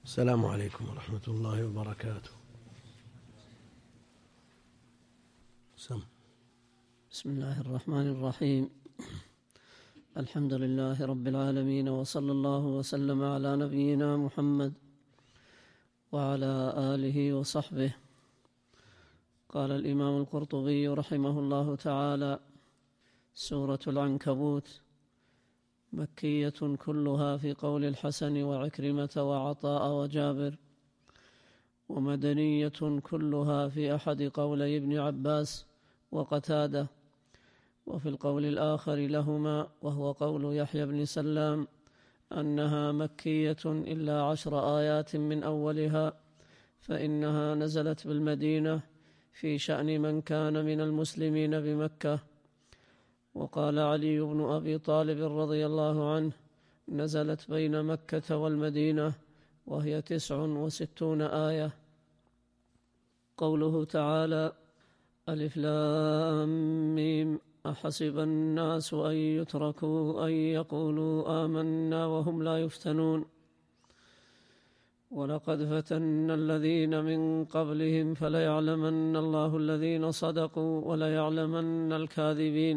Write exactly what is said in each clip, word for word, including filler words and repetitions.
السلام عليكم ورحمة الله وبركاته. سم. بسم الله الرحمن الرحيم. الحمد لله رب العالمين، وصلى الله وسلم على نبينا محمد وعلى آله وصحبه. قال الإمام القرطبي رحمه الله تعالى: سورة العنكبوت مكية كلها في قول الحسن وعكرمة وعطاء وجابر، ومدنية كلها في أحد قولي ابن عباس وقتادة، وفي القول الآخر لهما وهو قول يحيى بن سلام أنها مكية إلا عشر آيات من أولها، فإنها نزلت بالمدينة في شأن من كان من المسلمين بمكة. وقال علي بن أبي طالب رضي الله عنه: نزلت بين مكة والمدينة وهي تسع وستون آية. قوله تعالى: ألف لام ميم أحسب الناس أن يتركوا أن يقولوا آمنا وهم لا يفتنون، ولقد فتنا الذين من قبلهم فليعلمن الله الذين صدقوا وليعلمن الكاذبين.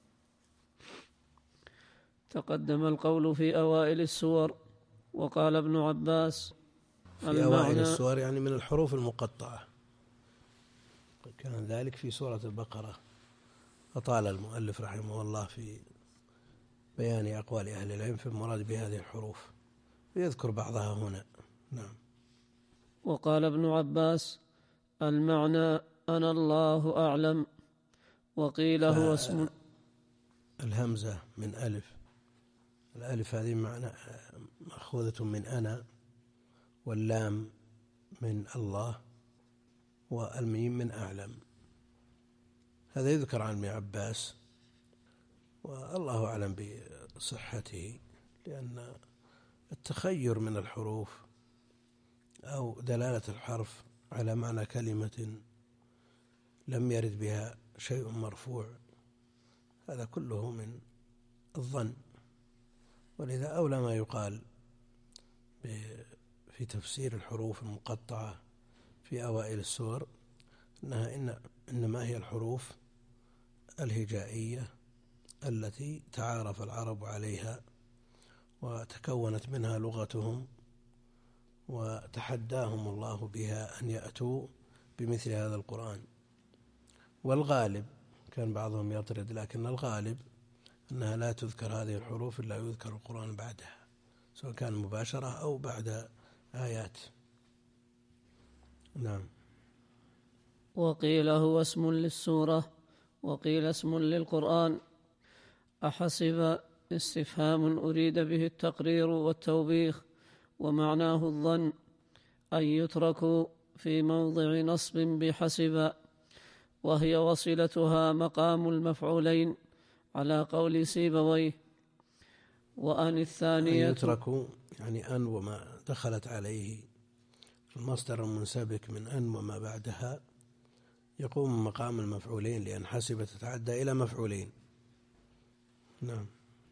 تقدم القول في أوائل السور. وقال ابن عباس: في أوائل السور يعني من الحروف المقطعة، كان ذلك في سورة البقرة، فطال المؤلف رحمه الله في بيان أقوال أهل العلم في المراد بهذه الحروف، ويذكر بعضها هنا. نعم. وقال ابن عباس: المعنى أنا الله أعلم. وقيل هو اسم الهمزة من ألف، الألف هذه معنى مأخوذة من أنا، واللام من الله، والميم من أعلم. هذا يذكر عن ابن عباس، والله أعلم بصحته، لأن التخير من الحروف أو دلالة الحرف على معنى كلمة لم يرد بها شيء مرفوع، هذا كله من الظن. ولذا أولى ما يقال في تفسير الحروف المقطعة في أوائل السور أنها إن إنما هي الحروف الهجائية التي تعارف العرب عليها وتكونت منها لغتهم، وتحداهم الله بها أن يأتوا بمثل هذا القرآن. والغالب كان بعضهم يطرد، لكن الغالب أنها لا تذكر هذه الحروف إلا يذكر القرآن بعدها، سواء كان مباشرة أو بعد آيات. نعم. وقيل هو اسم للسورة، وقيل اسم للقرآن. أحسب استفهام أريد به التقرير والتوبيخ، ومعناه الظن، أن يتركوا في موضع نصب بحسب، وهي وصلتها مقام المفعولين على قول سيبويه. وأن الثانية أن يتركوا يعني أن وما دخلت عليه، المصدر المنسبك من أن وما بعدها يقوم مقام المفعولين، لأن حسب تتعدى إلى مفعولين. نعم.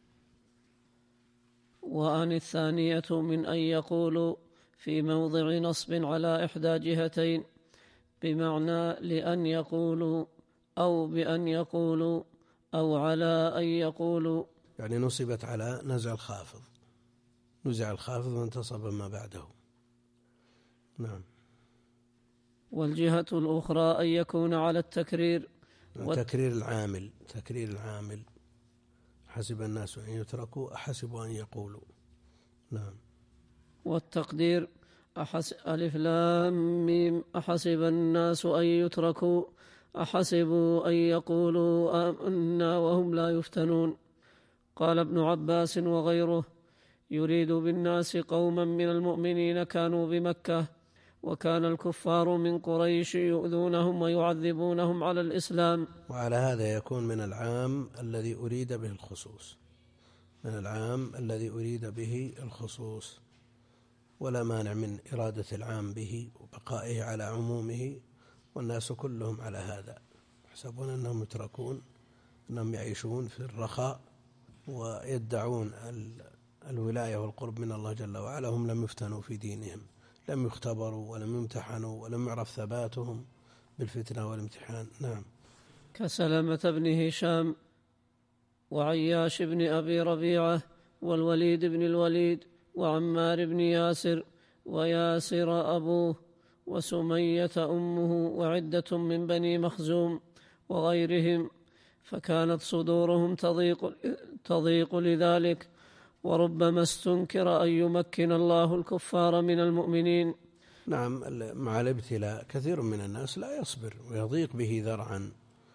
وأن الثانية من أن يقولوا في موضع نصب على إحدى جهتين، بمعنى لأن يقولوا أو بأن يقولوا أو على أن يقولوا، يعني نصبت على نزع الخافض، نزع الخافض وانتصب ما بعده. نعم. والجهة الأخرى أن يكون على التكرير، تكرير العامل، تكرير العامل. حسب الناس أن يتركوا أحسبوا أن يقولوا. نعم. والتقدير أحس ألف لام ميم أحسب الناس أن يتركوا أحسبوا أن يقولوا آمنا وهم لا يفتنون. قال ابن عباس وغيره: يريد بالناس قوما من المؤمنين كانوا بمكة، وكان الكفار من قريش يؤذونهم ويعذبونهم على الإسلام. وعلى هذا يكون من العام الذي أريد به الخصوص، من العام الذي أريد به الخصوص، ولا مانع من إرادة العام به وبقائه على عمومه، والناس كلهم على هذا، يحسبون أنهم يتركون، أنهم يعيشون في الرخاء ويدعون الولاية والقرب من الله جل وعلا، هم لم يفتنوا في دينهم لم يختبروا ولم يمتحنوا ولم يعرف ثباتهم بالفتنة والامتحان. نعم. كسلمة بن هشام وعياش بن أبي ربيعة والوليد بن الوليد وعمار بن ياسر وياسر أبوه وسمية أمه وعدة من بني مخزوم وغيرهم، فكانت صدورهم تضيق, تضيق لذلك، وربما استنكر أن يمكن الله الكفار من المؤمنين. نعم، مع الابتلاء كثير من الناس لا يصبر ويضيق به ذرعا،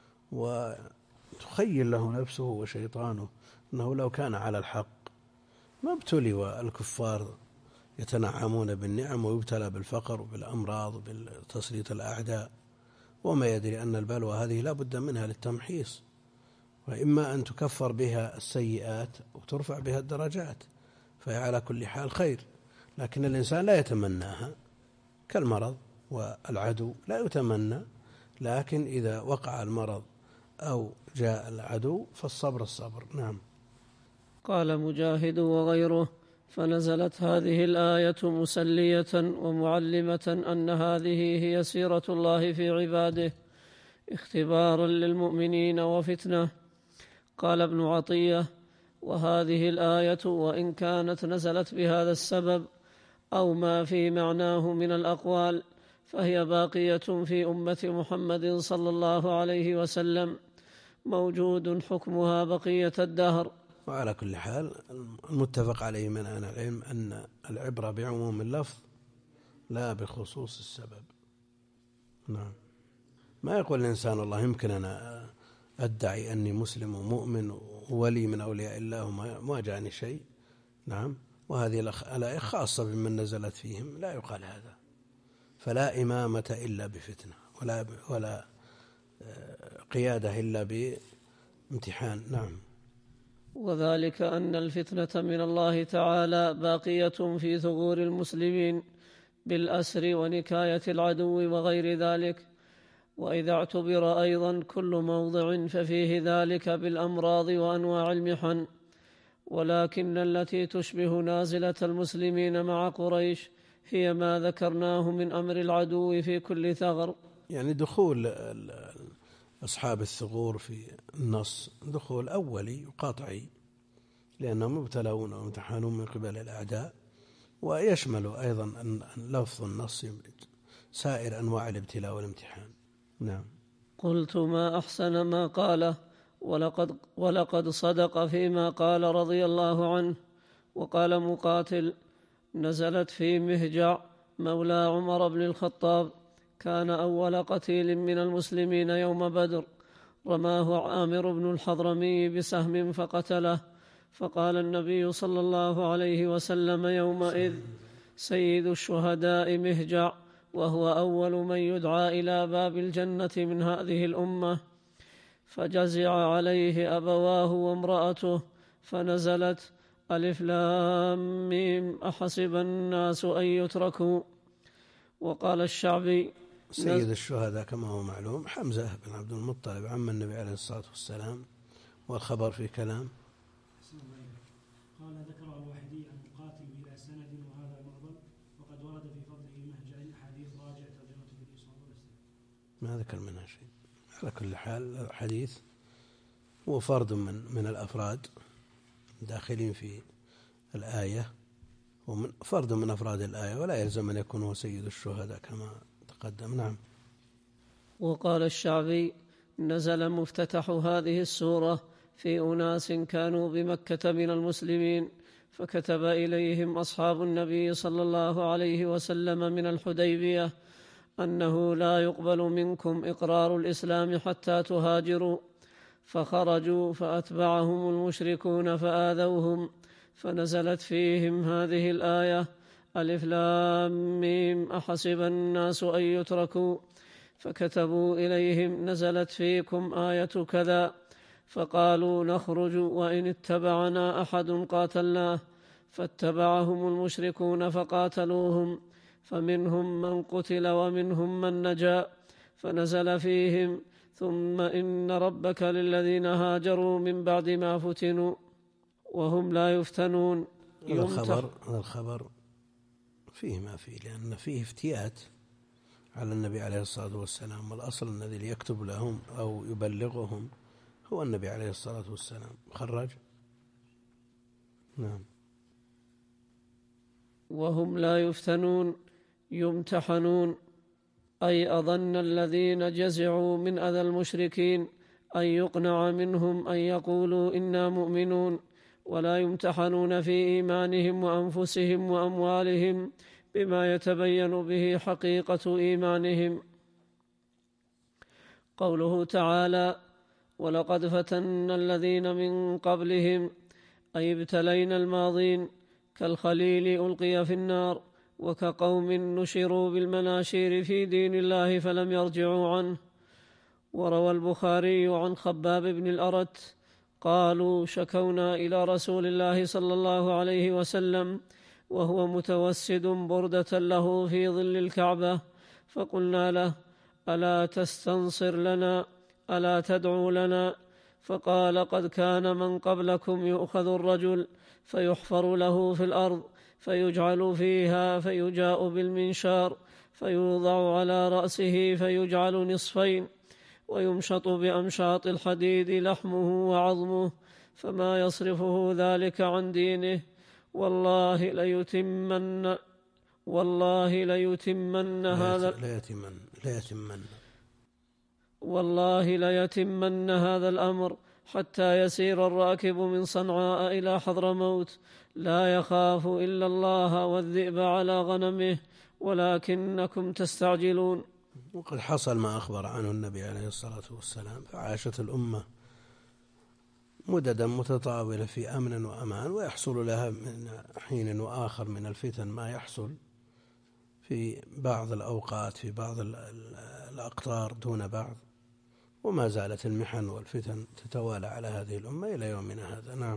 وتخيل له نفسه وشيطانه أنه لو كان على الحق ما ابتلي، والكفار يتنعمون بالنعم ويبتلى بالفقر وبالأمراض وبالتسليط الأعداء، وما يدري أن البلوى هذه لا بد منها للتمحيص، وإما أن تكفر بها السيئات وترفع بها الدرجات، فهي على كل حال خير، لكن الإنسان لا يتمناها كالمرض والعدو لا يتمنى، لكن إذا وقع المرض أو جاء العدو فالصبر الصبر. نعم. قال مجاهد وغيره: فنزلت هذه الآية مسلية ومعلمة أن هذه هي سيرة الله في عباده اختبارا للمؤمنين وفتنة. قال ابن عطية: وهذه الآية وإن كانت نزلت بهذا السبب أو ما في معناه من الأقوال فهي باقية في أمة محمد صلى الله عليه وسلم، موجود حكمها بقية الدهر. وعلى كل حال المتفق عليه من أهل العلم أن العبرة بعموم اللفظ لا بخصوص السبب. نعم. ما يقول الإنسان الله يمكن أنا أدعي أني مسلم ومؤمن وولي من أولياء الله وما جاءني شيء. نعم. وهذه الآية خاصة بمن نزلت فيهم، لا يقال هذا. فلا إمامة إلا بفتنة، ولا ولا قيادة إلا بامتحان. نعم. وذلك أن الفتنة من الله تعالى باقية في ثغور المسلمين بالأسر ونكاية العدو وغير ذلك. وإذا اعتبر أيضا كل موضع ففيه ذلك بالأمراض وأنواع المحن، ولكن التي تشبه نازلة المسلمين مع قريش هي ما ذكرناه من أمر العدو في كل ثغر. يعني دخول أصحاب الثغور في النص دخول أولي وقاطعي، لأنهم مبتلون وامتحانون من قبل الأعداء، ويشمل أيضا أن لفظ النص سائر أنواع الابتلاء والامتحان. نعم. قلت: ما أحسن ما قاله، ولقد, ولقد صدق فيما قال رضي الله عنه. وقال مقاتل: نزلت في مهجع مولى عمر بن الخطاب، كان أول قتيل من المسلمين يوم بدر، رماه عامر بن الحضرمي بسهم فقتله، فقال النبي صلى الله عليه وسلم يومئذ: سيد الشهداء مهجع، وهو أول من يدعى إلى باب الجنة من هذه الأمة. فجزع عليه أبواه وامرأته، فنزلت: ألف لام ميم أحسب الناس أن يتركوا. وقال الشعبي: سيد الشهداء كما هو معلوم حمزة بن عبد المطلب عم النبي عليه الصلاة والسلام، والخبر في كلام. قال: ذكر الواحدي عن مقاتل بلا سند وهذا معضل، وقد ورد في فضله مهجع حديث راجع ترجمة النبي صلى الله عليه وسلم، ما ذكر منها شيء. على كل حال الحديث هو فرد من من الأفراد داخلين في الآية، ومن فرد من أفراد الآية، ولا يلزم أن يكون هو سيد الشهداء كما تقدم. نعم. وقال الشعبي: نزل مفتتح هذه السورة في أناس كانوا بمكة من المسلمين، فكتب إليهم أصحاب النبي صلى الله عليه وسلم من الحديبية أنه لا يقبل منكم إقرار الإسلام حتى تهاجروا، فخرجوا فأتبعهم المشركون فآذوهم، فنزلت فيهم هذه الآية: ألف لام ميم أحسب الناس أن يتركوا، فكتبوا إليهم: نزلت فيكم آية كذا، فقالوا: نخرج وإن اتبعنا أحد قاتلناه، فاتبعهم المشركون فقاتلوهم، فمنهم من قتل ومنهم من نجا، فنزل فيهم: ثم إن ربك للذين هاجروا من بعد ما فتنوا وهم لا يفتنون. هذا الخبر, هذا الخبر فيه ما فيه، لأن فيه افتيات على النبي عليه الصلاة والسلام، والأصل الذي يكتب لهم أو يبلغهم هو النبي عليه الصلاة والسلام. خرج. نعم. وهم لا يفتنون يمتحنون، أي أظن الذين جزعوا من أذى المشركين أن يقنع منهم أن يقولوا إنا مؤمنون، ولا يمتحنون في إيمانهم وأنفسهم وأموالهم بما يتبين به حقيقة إيمانهم. قوله تعالى: ولقد فتنا الذين من قبلهم، أي ابتلينا الماضين، كالخليل ألقي في النار، وكقوم نشروا بالمناشير في دين الله فلم يرجعوا عنه. وروى البخاري عن خباب بن الأرت قالوا: شكونا إلى رسول الله صلى الله عليه وسلم وهو متوسد بردة له في ظل الكعبة، فقلنا له: ألا تستنصر لنا؟ ألا تدعو لنا؟ فقال: قد كان من قبلكم يؤخذ الرجل فيحفر له في الأرض فيجعل فيها، فيجاء بالمنشار فيوضع على رأسه فيجعل نصفين، ويمشط بأمشاط الحديد لحمه وعظمه، فما يصرفه ذلك عن دينه. والله ليتمن والله ليتمن هذا ليتمن ليتمن والله ليتمن هذا الأمر حتى يسير الراكب من صنعاء إلى حضرموت لا يخاف إلا الله والذئب على غنمه، ولكنكم تستعجلون. وقد حصل ما أخبر عنه النبي عليه الصلاة والسلام، فعاشت الأمة مددا متطاولة في أمن وأمان، ويحصل لها من حين وآخر من الفتن ما يحصل في بعض الأوقات في بعض الأقطار دون بعض، وما زالت المحن والفتن تتوالى على هذه الأمة إلى يومنا هذا. نعم.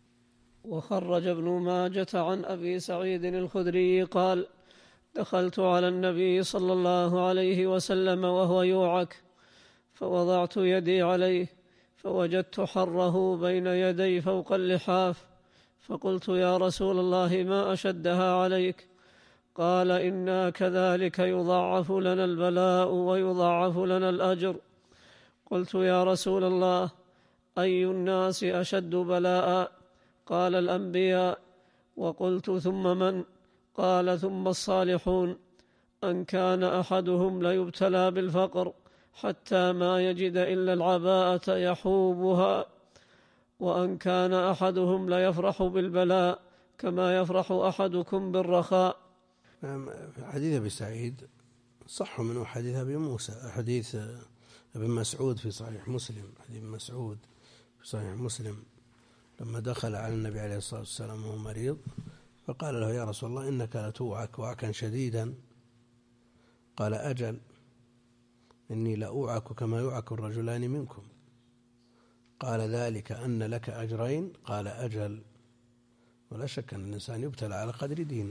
وخرج ابن ماجة عن أبي سعيد الخدري قال: دخلت على النبي صلى الله عليه وسلم وهو يوعك، فوضعت يدي عليه فوجدت حره بين يدي فوق اللحاف، فقلت: يا رسول الله ما أشدها عليك؟ قال: إنا كذلك يضاعف لنا البلاء ويضاعف لنا الأجر. قلت: يا رسول الله، أي الناس أشد بلاء؟ قال: الأنبياء. وقلت: ثم من؟ قال: ثم الصالحون، أن كان أحدهم ليبتلى بالفقر حتى ما يجد إلا العباءة يحوبها، وأن كان أحدهم ليفرح بالبلاء كما يفرح أحدكم بالرخاء. حديث أبي سعيد صح منه حديث أبي موسى، حديث ابن مسعود في صحيح مسلم، حديث مسعود في صحيح مسلم لما دخل على النبي عليه الصلاة والسلام وهو مريض، فقال له: يا رسول الله، إنك لتوعك وعكا شديدا. قال: أجل، إني لأوعك كما يوعك الرجلان منكم. قال: ذلك أن لك أجرين. قال: أجل. ولا شك أن الإنسان يبتلى على قدر دينه.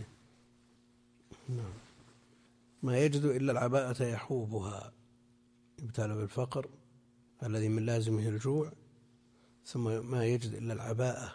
نعم. ما يجد إلا العباءة يحوبها، يبتلى بالفقر الذي من لازمه الجوع، ثم ما يجد إلا العباءة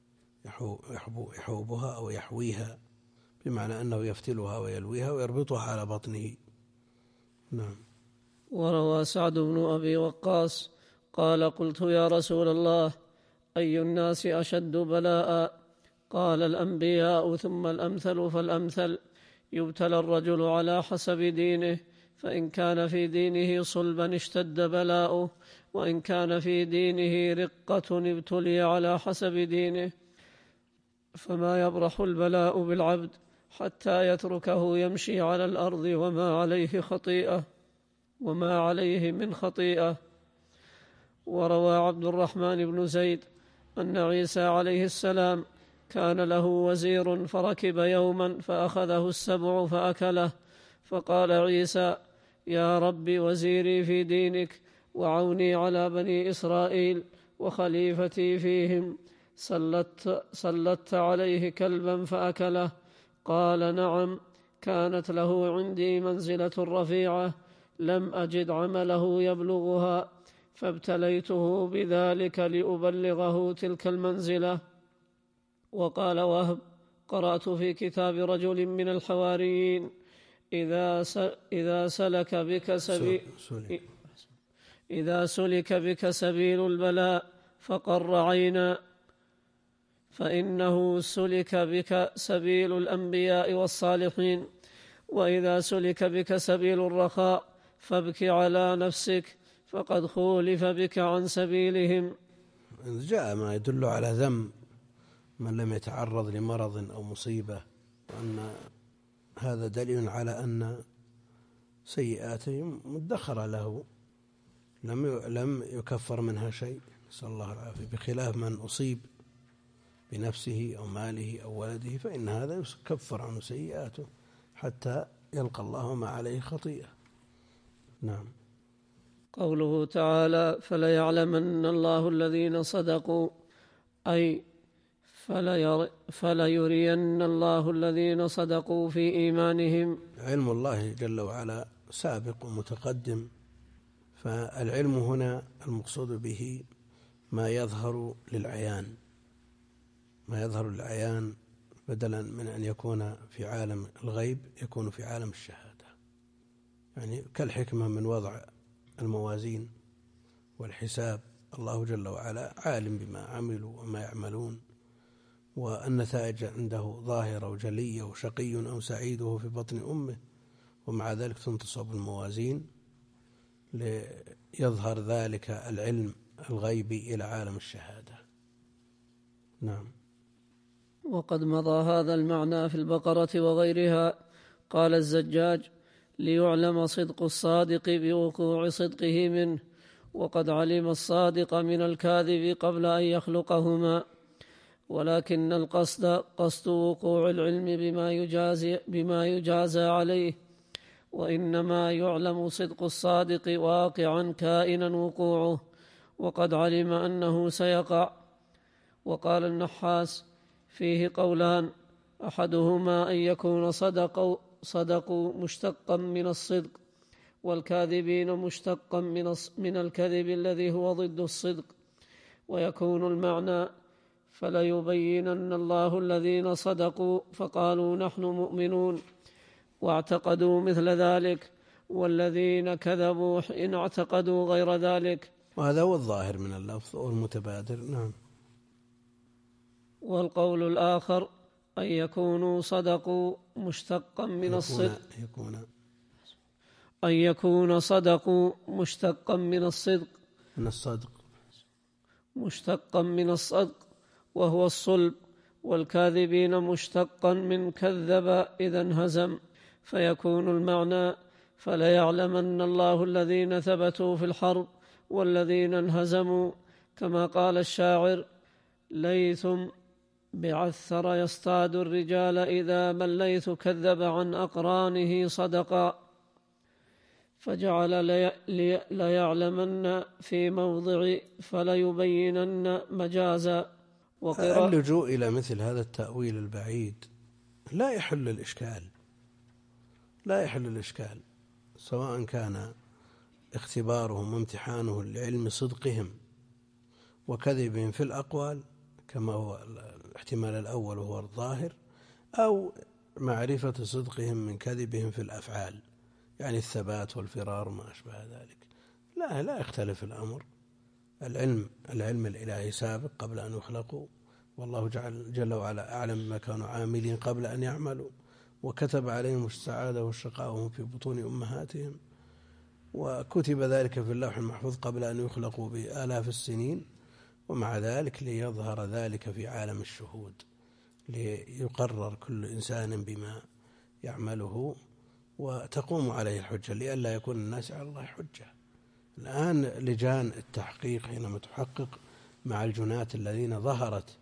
يحوبها أو يحويها، بمعنى أنه يفتلها ويلويها ويربطها على بطنه. نعم. وروى سعد بن أبي وقاص قال: قلت: يا رسول الله، أي الناس أشد بلاء؟ قال: الأنبياء، ثم الأمثل فالأمثل. يبتلى الرجل على حسب دينه، فإن كان في دينه صلبا اشتد بلاؤه، وإن كان في دينه رقة ابتلي على حسب دينه. فما يبرح البلاء بالعبد حتى يتركه يمشي على الأرض وما عليه خطيئة وما عليه من خطيئة. وروى عبد الرحمن بن زيد أن عيسى عليه السلام كان له وزير فركب يوما فأخذه السبع فأكله، فقال عيسى: يا رب، وزيري في دينك وعوني على بني إسرائيل وخليفتي فيهم، سلت, سلت عليه كلبا فأكله. قال: نعم، كانت له عندي منزلة رفيعة لم أجد عمله يبلغها، فابتليته بذلك لأبلغه تلك المنزلة. وقال وهب: قرأت في كتاب رجل من الحواريين إذا إذا سلك بك سبيل إذا سلك بك سبيل البلاء فقر عينا فإنه سلك بك سبيل الأنبياء والصالحين، وإذا سلك بك سبيل الرخاء فابك على نفسك فقد خولف بك عن سبيلهم. جاء ما يدل على ذم من لم يتعرض لمرض أو مصيبة، وأن هذا دليل على أن سيئاتهم مدخرة له لم لم يكفر منها شيء، نسأل الله العافية، بخلاف من أصيب بنفسه أو ماله أو ولده فإن هذا يكفر عنه سيئاته حتى يلقى الله ما عليه خطيئة. نعم. قوله تعالى فليعلمن الله الذين صدقوا، أي فليرين الله الذين صدقوا في إيمانهم. علم الله جل وعلا سابق ومتقدم، فالعلم هنا المقصود به ما يظهر للعيان، ما يظهر للعيان بدلا من أن يكون في عالم الغيب يكون في عالم الشهادة، يعني كالحكمة من وضع الموازين والحساب. الله جل وعلا عالم بما عملوا وما يعملون، والنتائج عنده ظاهرة وجلية، وشقي أو سعيد وهو في بطن أمه، ومع ذلك تنتصب الموازين ليظهر ذلك العلم الغيبي إلى عالم الشهادة. نعم. وقد مضى هذا المعنى في البقرة وغيرها. قال الزجاج ليعلم صدق الصادق بوقوع صدقه منه، وقد علم الصادق من الكاذب قبل أن يخلقهما، ولكن القصد قصد وقوع العلم بما يجازي, بما يجازى عليه، وإنما يعلم صدق الصادق واقعا كائنا وقوعه، وقد علم أنه سيقع. وقال النحاس فيه قولان، أحدهما أن يكون صدقوا صدقوا مشتقا من الصدق، والكاذبين مشتقا من من الكذب الذي هو ضد الصدق، ويكون المعنى فليبينن الله الذين صدقوا فقالوا نحن مؤمنون واعتقدوا مثل ذلك، والذين كذبوا إن اعتقدوا غير ذلك. وهذا هو الظاهر من اللفظ والمتبادر. نعم. والقول الآخر أن يكونوا صدقوا مشتقا من الصدق يكون أن يكون صدقوا مشتقا من الصدق من الصدق مشتقا من الصدق وهو الصلب، والكاذبين مشتقا من كذب إذا انهزم، فيكون المعنى فليعلمن الله الذين ثبتوا في الحرب والذين انهزموا، كما قال الشاعر ليث بعثر يصطاد الرجال إذا ما الليث كذب عن أقرانه صدقا، فجعل لي لي ليعلمن في موضع فليبينن مجازا. اللجوء إلى مثل هذا التأويل البعيد لا يحل الإشكال لا يحل الإشكال سواء كان اختبارهم وامتحانه لعلم صدقهم وكذبهم في الأقوال كما هو الاحتمال الأول وهو الظاهر، أو معرفة صدقهم من كذبهم في الأفعال، يعني الثبات والفرار وما أشبه ذلك. لا لا يختلف الأمر. العلم العلم الإلهي سابق قبل أن يخلقوا، والله جل, جل وعلا أعلم ما كانوا عاملين قبل أن يعملوا، وكتب عليهم السعادة والشقاء وهم في بطون أمهاتهم، وكتب ذلك في اللوح المحفوظ قبل أن يخلقوا بآلاف السنين، ومع ذلك ليظهر ذلك في عالم الشهود، ليقرر كل إنسان بما يعمله وتقوم عليه الحجة، لئلا يكون الناس على الله حجة. الآن لجان التحقيق حينما تحقق مع الجنات الذين ظهرت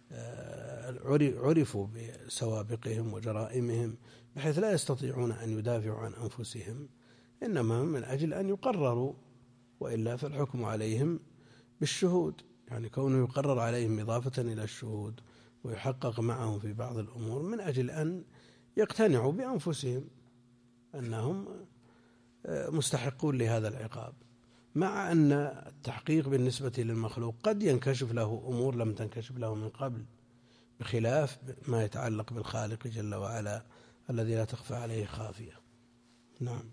عرفوا بسوابقهم وجرائمهم بحيث لا يستطيعون أن يدافعوا عن أنفسهم، إنما من أجل أن يقرروا، وإلا فالحكم عليهم بالشهود، يعني كونه يقرر عليهم إضافة إلى الشهود ويحقق معهم في بعض الأمور من أجل أن يقتنعوا بأنفسهم أنهم مستحقون لهذا العقاب، مع أن التحقيق بالنسبة للمخلوق قد ينكشف له أمور لم تنكشف له من قبل، بخلاف ما يتعلق بالخالق جل وعلا الذي لا تخفى عليه خافية. نعم.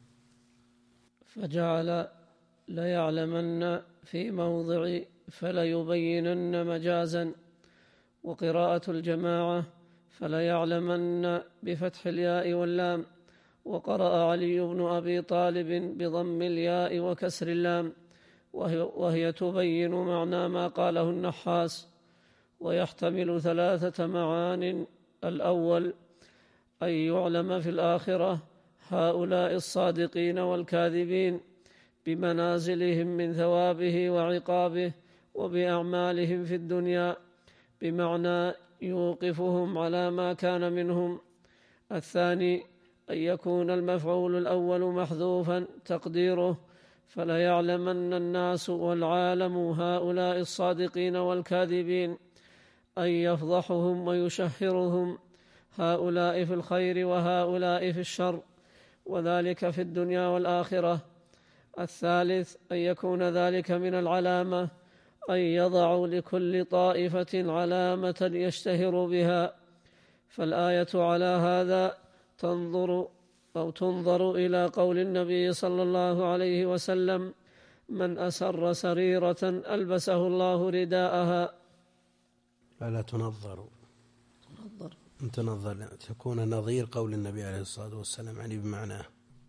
فجعل ليعلمن في موضع فليبينن مجازا، وقراءة الجماعة فليعلمن بفتح الياء واللام، وقرأ علي بن أبي طالب بضم الياء وكسر اللام، وهي, وهي تبين معنى ما قاله النحاس، ويحتمل ثلاثة معان: الأول أن يعلم في الآخرة هؤلاء الصادقين والكاذبين بمنازلهم من ثوابه وعقابه وبأعمالهم في الدنيا، بمعنى يوقفهم على ما كان منهم. الثاني أن يكون المفعول الأول محذوفا تقديره فليعلمن الناس والعالم هؤلاء الصادقين والكاذبين، أن يفضحهم ويشهرهم هؤلاء في الخير وهؤلاء في الشر، وذلك في الدنيا والآخرة. الثالث أن يكون ذلك من العلامة، أن يضع لكل طائفة علامة يشتهر بها. فالآية على هذا تنظر أو تنظر إلى قول النبي صلى الله عليه وسلم: من أسر سريرة ألبسه الله رداءها. فلا تنظر تنظر تنظر تكون نظير قول النبي عليه الصلاة والسلام، يعني بمعناه.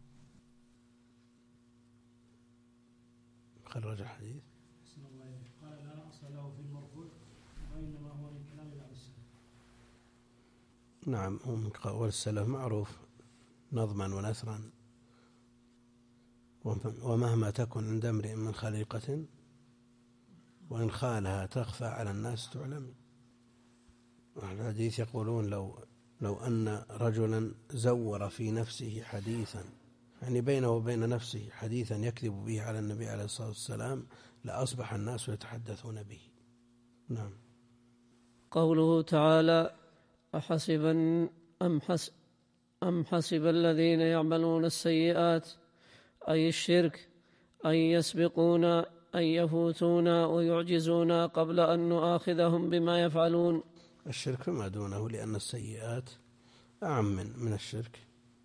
خرج الحديث. قال لا أصل له في المرفوع وإنما هو من كلام بعض السلف. نعم، هو من قول السلف معروف نظما ونثرا، ومهما تكن عند امرئ من خليقة وإن خالها تخفى على الناس تعلم. الحديث يقولون لو لو أن رجلا زور في نفسه حديثا، يعني بينه وبين نفسه حديثا يكذب به على النبي عليه الصلاة والسلام، لأصبح الناس يتحدثون به. نعم. قوله تعالى: أحسب أم حسب أم حسب الذين يعملون السيئات، أي الشرك، أن يسبقونا أن يفوتونا ويعجزونا قبل أن نؤاخذهم بما يفعلون. الشرك ما دونه، لأن السيئات أعم من من الشرك.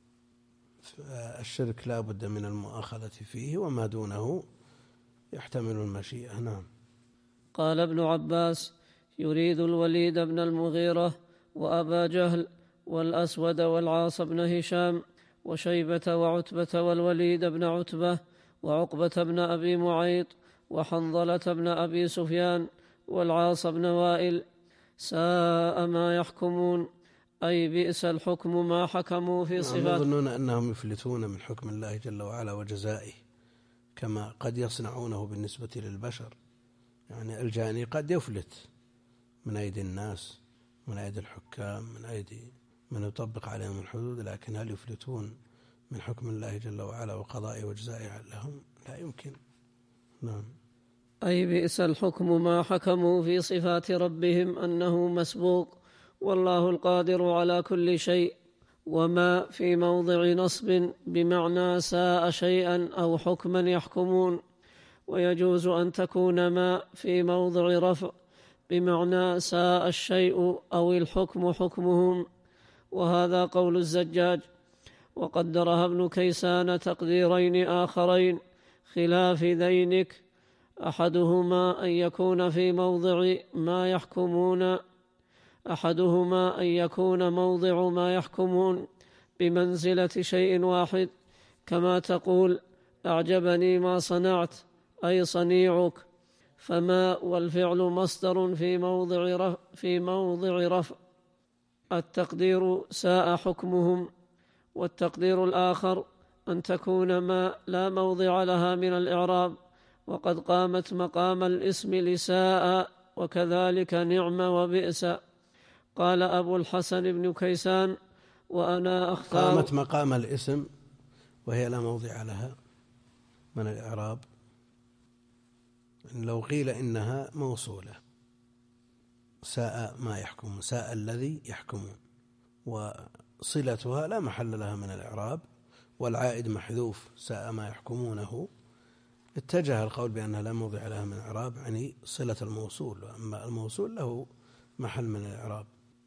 الشرك لا بد من المؤاخذة فيه، وما دونه يحتمل المشيئة. نعم. قال ابن عباس: يريد الوليد بن المغيرة وأبا جهل والأسود والعاص بن هشام وشيبة وعتبة والوليد بن عتبة وعقبة بن أبي معيط وحنظلة بن أبي سفيان والعاص بن وائل، ساء ما يحكمون، أي بئس الحكم ما حكموا في صفات. يظنون أنهم يفلتون من حكم الله جل وعلا وجزائه، كما قد يصنعونه بالنسبة للبشر. يعني الجاني قد يفلت من أيدي الناس، من أيدي الحكام، من أيدي من يطبق عليهم الحدود، لكن هل يفلتون من حكم الله جل وعلا وقضائه وجزائه لهم؟ لا يمكن. نعم. أي بئس الحكم ما حكموا في صفات ربهم أنه مسبوق، والله القادر على كل شيء. وما في موضع نصب بمعنى ساء شيئا أو حكما يحكمون، ويجوز أن تكون ما في موضع رفع بمعنى ساء الشيء أو الحكم حكمهم، وهذا قول الزجاج. وقدرها ابن كيسان تقديرين آخرين خلاف ذينك: أحدهما أن يكون في موضع ما يحكمون أحدهما أن يكون موضع ما يحكمون بمنزلة شيء واحد، كما تقول: أعجبني ما صنعت، أي صنيعك. فما والفعل مصدر في موضع رفع, في موضع رفع التقدير ساء حكمهم. والتقدير الآخر أن تكون ما لا موضع لها من الإعراب، وقد قامت مقام الاسم لساء، وكذلك نعم وبئس. قال أبو الحسن بن كيسان: وأنا أختار. قامت مقام الاسم وهي لا موضع لها من الإعراب، لو قيل إنها موصولة: ساء ما يحكم، ساء الذي يحكمون، وصلتها لا محل لها من الإعراب، والعائد محذوف ساء ما يحكمونه، اتجه القول بأنها لا موضع لها من الإعراب، يعني صلة الموصول، وأما الموصول له محل من الإعراب.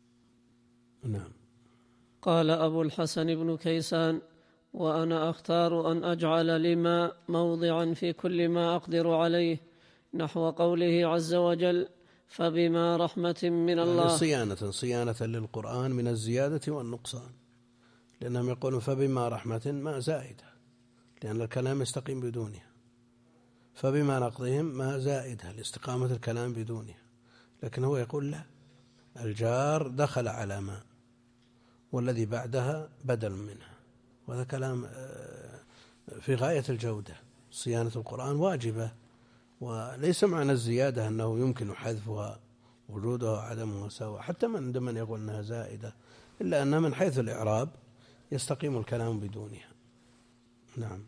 نعم. قال أبو الحسن بن كيسان: وأنا أختار أن أجعل لما موضعا في كل ما أقدر عليه، نحو قوله عز وجل: فبما رحمة من الله، يعني صيانة صيانة للقرآن من الزيادة والنقصان، لأنهم يقولون فبما رحمة ما زائدة، لأن الكلام يستقيم بدونها، فبما نقضهم ما زائدة لاستقامة الكلام بدونها. لكن هو يقول لا، الجار دخل على ما، والذي بعدها بدل منها، وهذا كلام في غاية الجودة. صيانة القرآن واجبة، وليس معنى الزيادة أنه يمكن حذفها، وجودها وعدمها سواء، حتى من من يقول أنها زائدة، إلا أنها من حيث الإعراب يستقيم الكلام بدونها. نعم.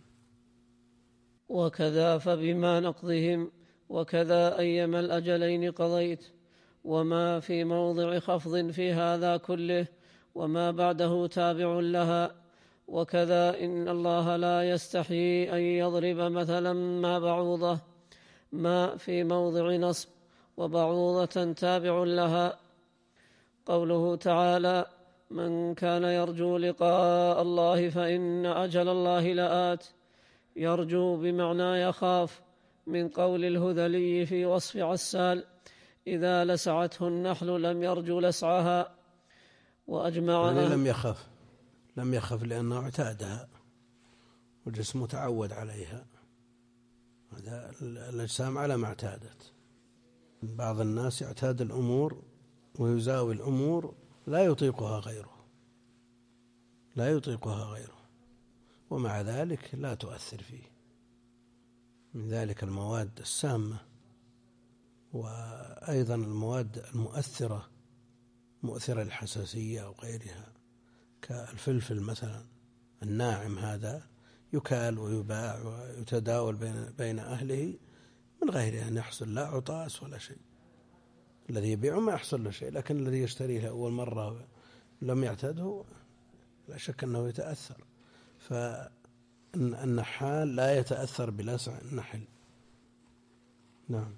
وكذا فبما نقضهم، وكذا أيما الأجلين قضيت، وما في موضع خفض في هذا كله، وما بعده تابع لها. وكذا إن الله لا يستحيي أن يضرب مثلا ما بعوضة، ما في موضع نصب، وبعوضة تابع لها. قوله تعالى: من كان يرجو لقاء الله فإن أجل الله لآت، يرجو بمعنى يخاف، من قول الهذلي في وصف عسال: إذا لسعته النحل لم يرجو لسعها. وأجمع يعني لم يخف لم يخف لأنه اعتادها، وجسمه تعود عليها. هذا الأجسام على ما اعتادت. بعض الناس يعتاد الأمور ويزاوي الأمور لا يطيقها غيره لا يطيقها غيره ومع ذلك لا تؤثر فيه. من ذلك المواد السامة، وأيضا المواد المؤثرة مؤثرة الحساسية أو غيرها، كالفلفل مثلا الناعم، هذا يكال ويباع ويتداول بين بين أهله من غير أن يحصل لا عطاس ولا شيء. الذي يبيعه ما يحصل له شيء، لكن الذي يشتريه أول مرة لم يعتده لا شك أنه يتأثر. فالنحال لا يتأثر بلسع النحل. نعم.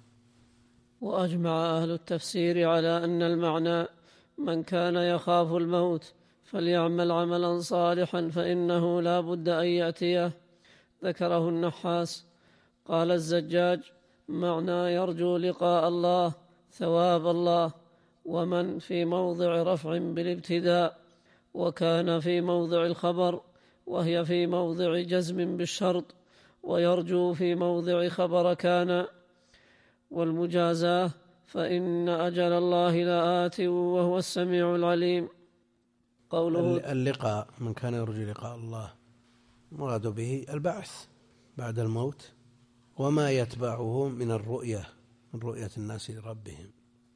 وأجمع أهل التفسير على أن المعنى: من كان يخاف الموت فليعمل عملا صالحا فإنه لا بد أن يأتيه. ذكره النحاس. قال الزجاج: معنى يرجو لقاء الله ثواب الله، ومن في موضع رفع بالابتداء، وكان في موضع الخبر، وهي في موضع جزم بالشرط، ويرجو في موضع خبر كان. والمجازاه: فإن أجل الله لآت وهو السميع العليم. قوله اللقاء: من كان يرجو لقاء الله، مراد به البعث بعد الموت، وما يتبعه من الرؤية، من رؤية الناس لربهم،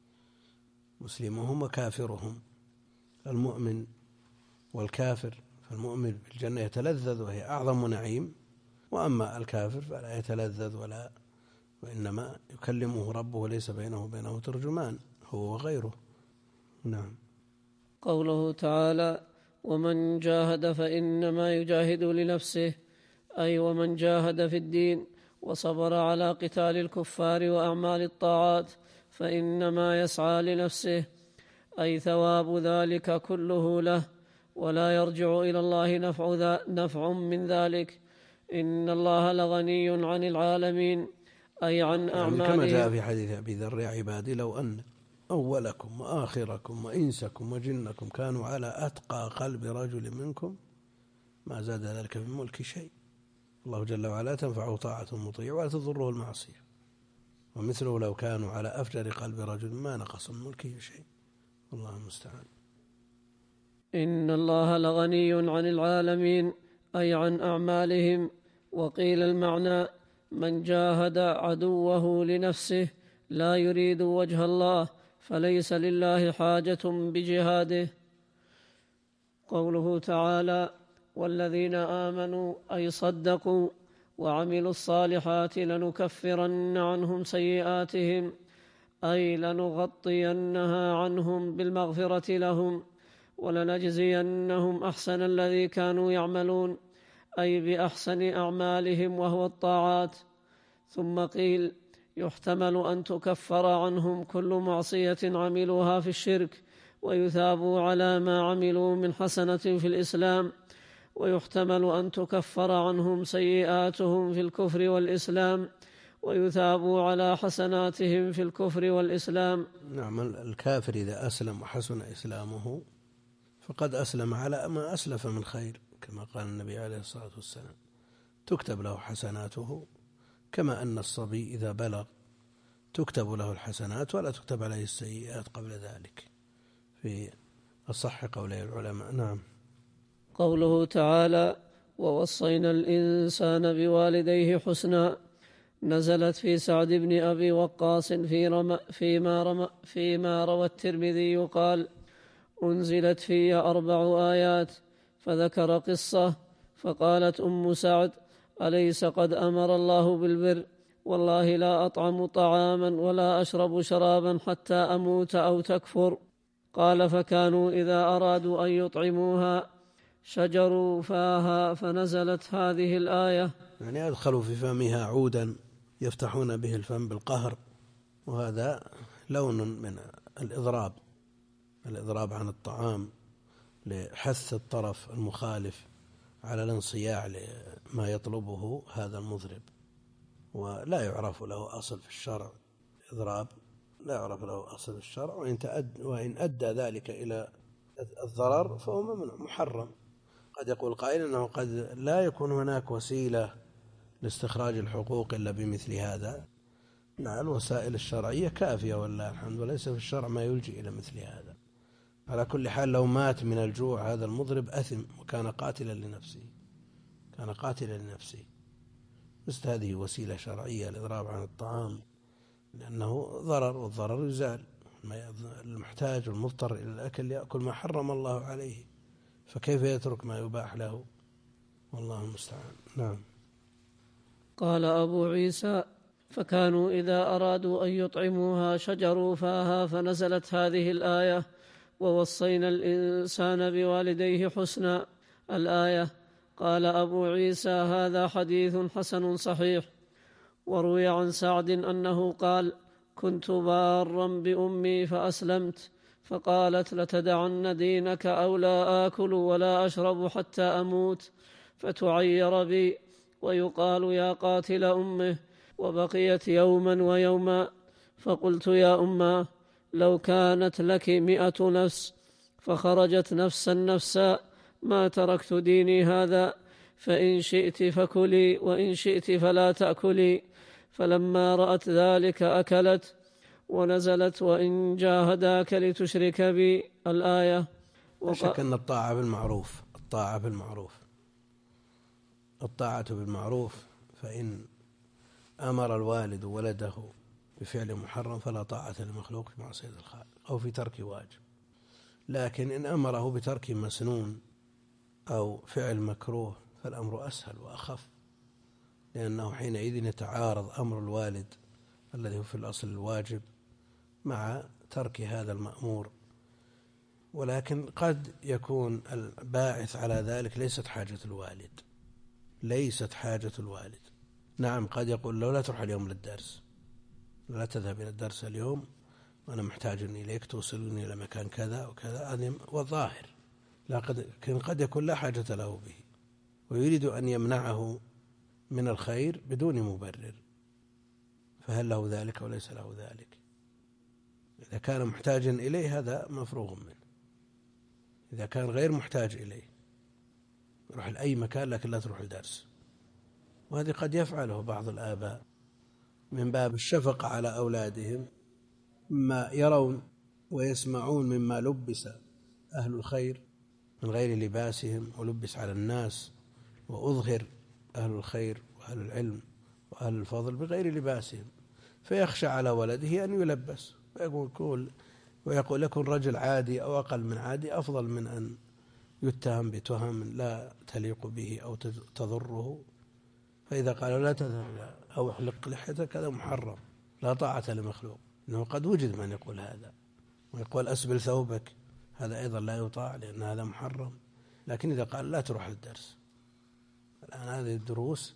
مسلمهم وكافرهم. المؤمن والكافر، فالمؤمن بالجنة يتلذذ وهي أعظم نعيم، وأما الكافر فلا يتلذذ ولا، وإنما يكلمه ربه ليس بينه وبينه ترجمان، هو وغيره. نعم. قوله تعالى: ومن جاهد فإنما يجاهد لنفسه، أي ومن جاهد في الدين وصبر على قتال الكفار وأعمال الطاعات فإنما يسعى لنفسه، أي ثواب ذلك كله له، ولا يرجع إلى الله نفع, نفع من ذلك. إن الله لغني عن العالمين، أي عن أعمالهم. يعني كما جاء في حديث أبي ذر: يا عبادي لو أن أولكم وآخركم وإنسكم وجنكم كانوا على أتقى قلب رجل منكم ما زاد ذلك في ملك شيء. الله جل وعلا تنفعه طاعة المطيع ولا تضره المعصية، ومثله لو كانوا على أفجر قلب رجل ما نقص من ملكه شيء. والله المستعان. إن الله لغني عن العالمين، أي عن أعمالهم. وقيل المعنى: من جاهد عدوه لنفسه لا يريد وجه الله فليس لله حاجة بجهاده. قوله تعالى: والذين آمنوا أي صدقوا وعملوا الصالحات لنكفرن عنهم سيئاتهم، أي لنغطينها عنهم بالمغفرة لهم، ولنجزينهم أحسن الذي كانوا يعملون، أي بأحسن أعمالهم وهو الطاعات. ثم قيل: يحتمل أن تكفر عنهم كل معصية عملوها في الشرك ويثابوا على ما عملوا من حسنة في الإسلام، ويحتمل أن تكفر عنهم سيئاتهم في الكفر والإسلام ويثابوا على حسناتهم في الكفر والإسلام. نعم، الكافر إذا أسلم وحسن إسلامه فقد أسلم على ما أسلف من خير، كما قال النبي عليه الصلاة والسلام: تكتب له حسناته، كما أن الصبي إذا بلغ تكتب له الحسنات ولا تكتب عليه السيئات قبل ذلك، في أصح قولي العلماء. نعم. قوله تعالى: ووصينا الإنسان بوالديه حسنا، نزلت في سعد بن أبي وقاص في رم فيما, رم فيما روى الترمذي قال: أنزلت في أربع آيات، فذكر قصة، فقالت أم سعد: أليس قد أمر الله بالبر؟ والله لا أطعم طعاما ولا أشرب شرابا حتى أموت أو تكفر. قال: فكانوا إذا أرادوا أن يطعموها شجروا فاها، فنزلت هذه الآية. يعني أدخلوا في فمها عودا يفتحون به الفم بالقهر، وهذا لون من الإضراب الإضراب عن الطعام لحث الطرف المخالف على الانصياع لما يطلبه هذا المضرب، ولا يعرف له أصل في الشرع. إضراب لا يعرف له أصل في الشرع، وإن, وإن أدى ذلك إلى الضرر فهو محرم. قد يقول قائل أنه قد لا يكون هناك وسيلة لاستخراج الحقوق إلا بمثل هذا. نعم، الوسائل الشرعية كافية والله الحمد، وليس في الشرع ما يلجئ إلى مثل هذا. على كل حال لو مات من الجوع هذا المضرب أثم، وكان قاتلا لنفسه كان قاتلا لنفسه مثل هذه وسيلة شرعية للإضراب عن الطعام، لأنه ضرر، والضرر يزال. المحتاج والمضطر إلى الأكل يأكل ما حرم الله عليه، فكيف يترك ما يباح له؟ والله المستعان. نعم. قال أبو عيسى: فكانوا إذا أرادوا أن يطعموها شجروا فاها، فنزلت هذه الآية: ووصينا الإنسان بوالديه حسنا، الآية. قال أبو عيسى: هذا حديث حسن صحيح. وروي عن سعد أنه قال: كنت بارا بأمي فأسلمت، فقالت: لتدعن دينك أو لا آكل ولا أشرب حتى أموت، فتعير بي ويقال يا قاتل أمه. وبقيت يوما ويوما، فقلت: يا أمه، لو كانت لك مئة نفس فخرجت نفسا نفسا ما تركت ديني هذا، فإن شئت فكلي وإن شئت فلا تأكلي. فلما رأت ذلك أكلت. ونزلت: وإن جاهداك لتشرك بي، الآية. لا شك أن الطاعة بالمعروف الطاعة بالمعروف الطاعة بالمعروف فإن أمر الوالد ولده بفعل محرم فلا طاعة لمخلوق في معصية الخالق أو في ترك واجب. لكن إن أمره بترك مسنون أو فعل مكروه فالأمر أسهل وأخف، لأنه حينئذ يتعارض أمر الوالد الذي هو في الأصل الواجب مع ترك هذا المأمور. ولكن قد يكون الباعث على ذلك ليست حاجة الوالد ليست حاجة الوالد نعم، قد يقول له: لا تروح اليوم للدرس، لا تذهب إلى الدرس اليوم، وأنا محتاج إليك، توصلني إلى مكان كذا وكذا، هذا والظاهر. لكن قد يكون لا حاجة له به، ويريد أن يمنعه من الخير بدون مبرر، فهل له ذلك وليس له ذلك؟ إذا كان محتاجا إليه هذا مفروغ منه. إذا كان غير محتاج إليه يروح لأي مكان لكن لا تروح الدرس، وهذه قد يفعله بعض الآباء من باب الشفقة على أولادهم، ما يرون ويسمعون مما لبس أهل الخير من غير لباسهم، ولبس على الناس وأظهر أهل الخير وأهل العلم وأهل الفضل بغير لباسهم، فيخشى على ولده أن يلبس ويقول ويقول لكن رجل عادي أو أقل من عادي أفضل من أن يتهم بتهم لا تليق به أو تضره. فإذا قالوا لا تذهب أو احلق لحيتك هذا محرم، لا طاعة لمخلوق. إنه قد وجد من يقول هذا، ويقول أسبل ثوبك، هذا أيضا لا يطاع لأن هذا محرم. لكن إذا قال لا تروح للدرس، الآن هذه الدروس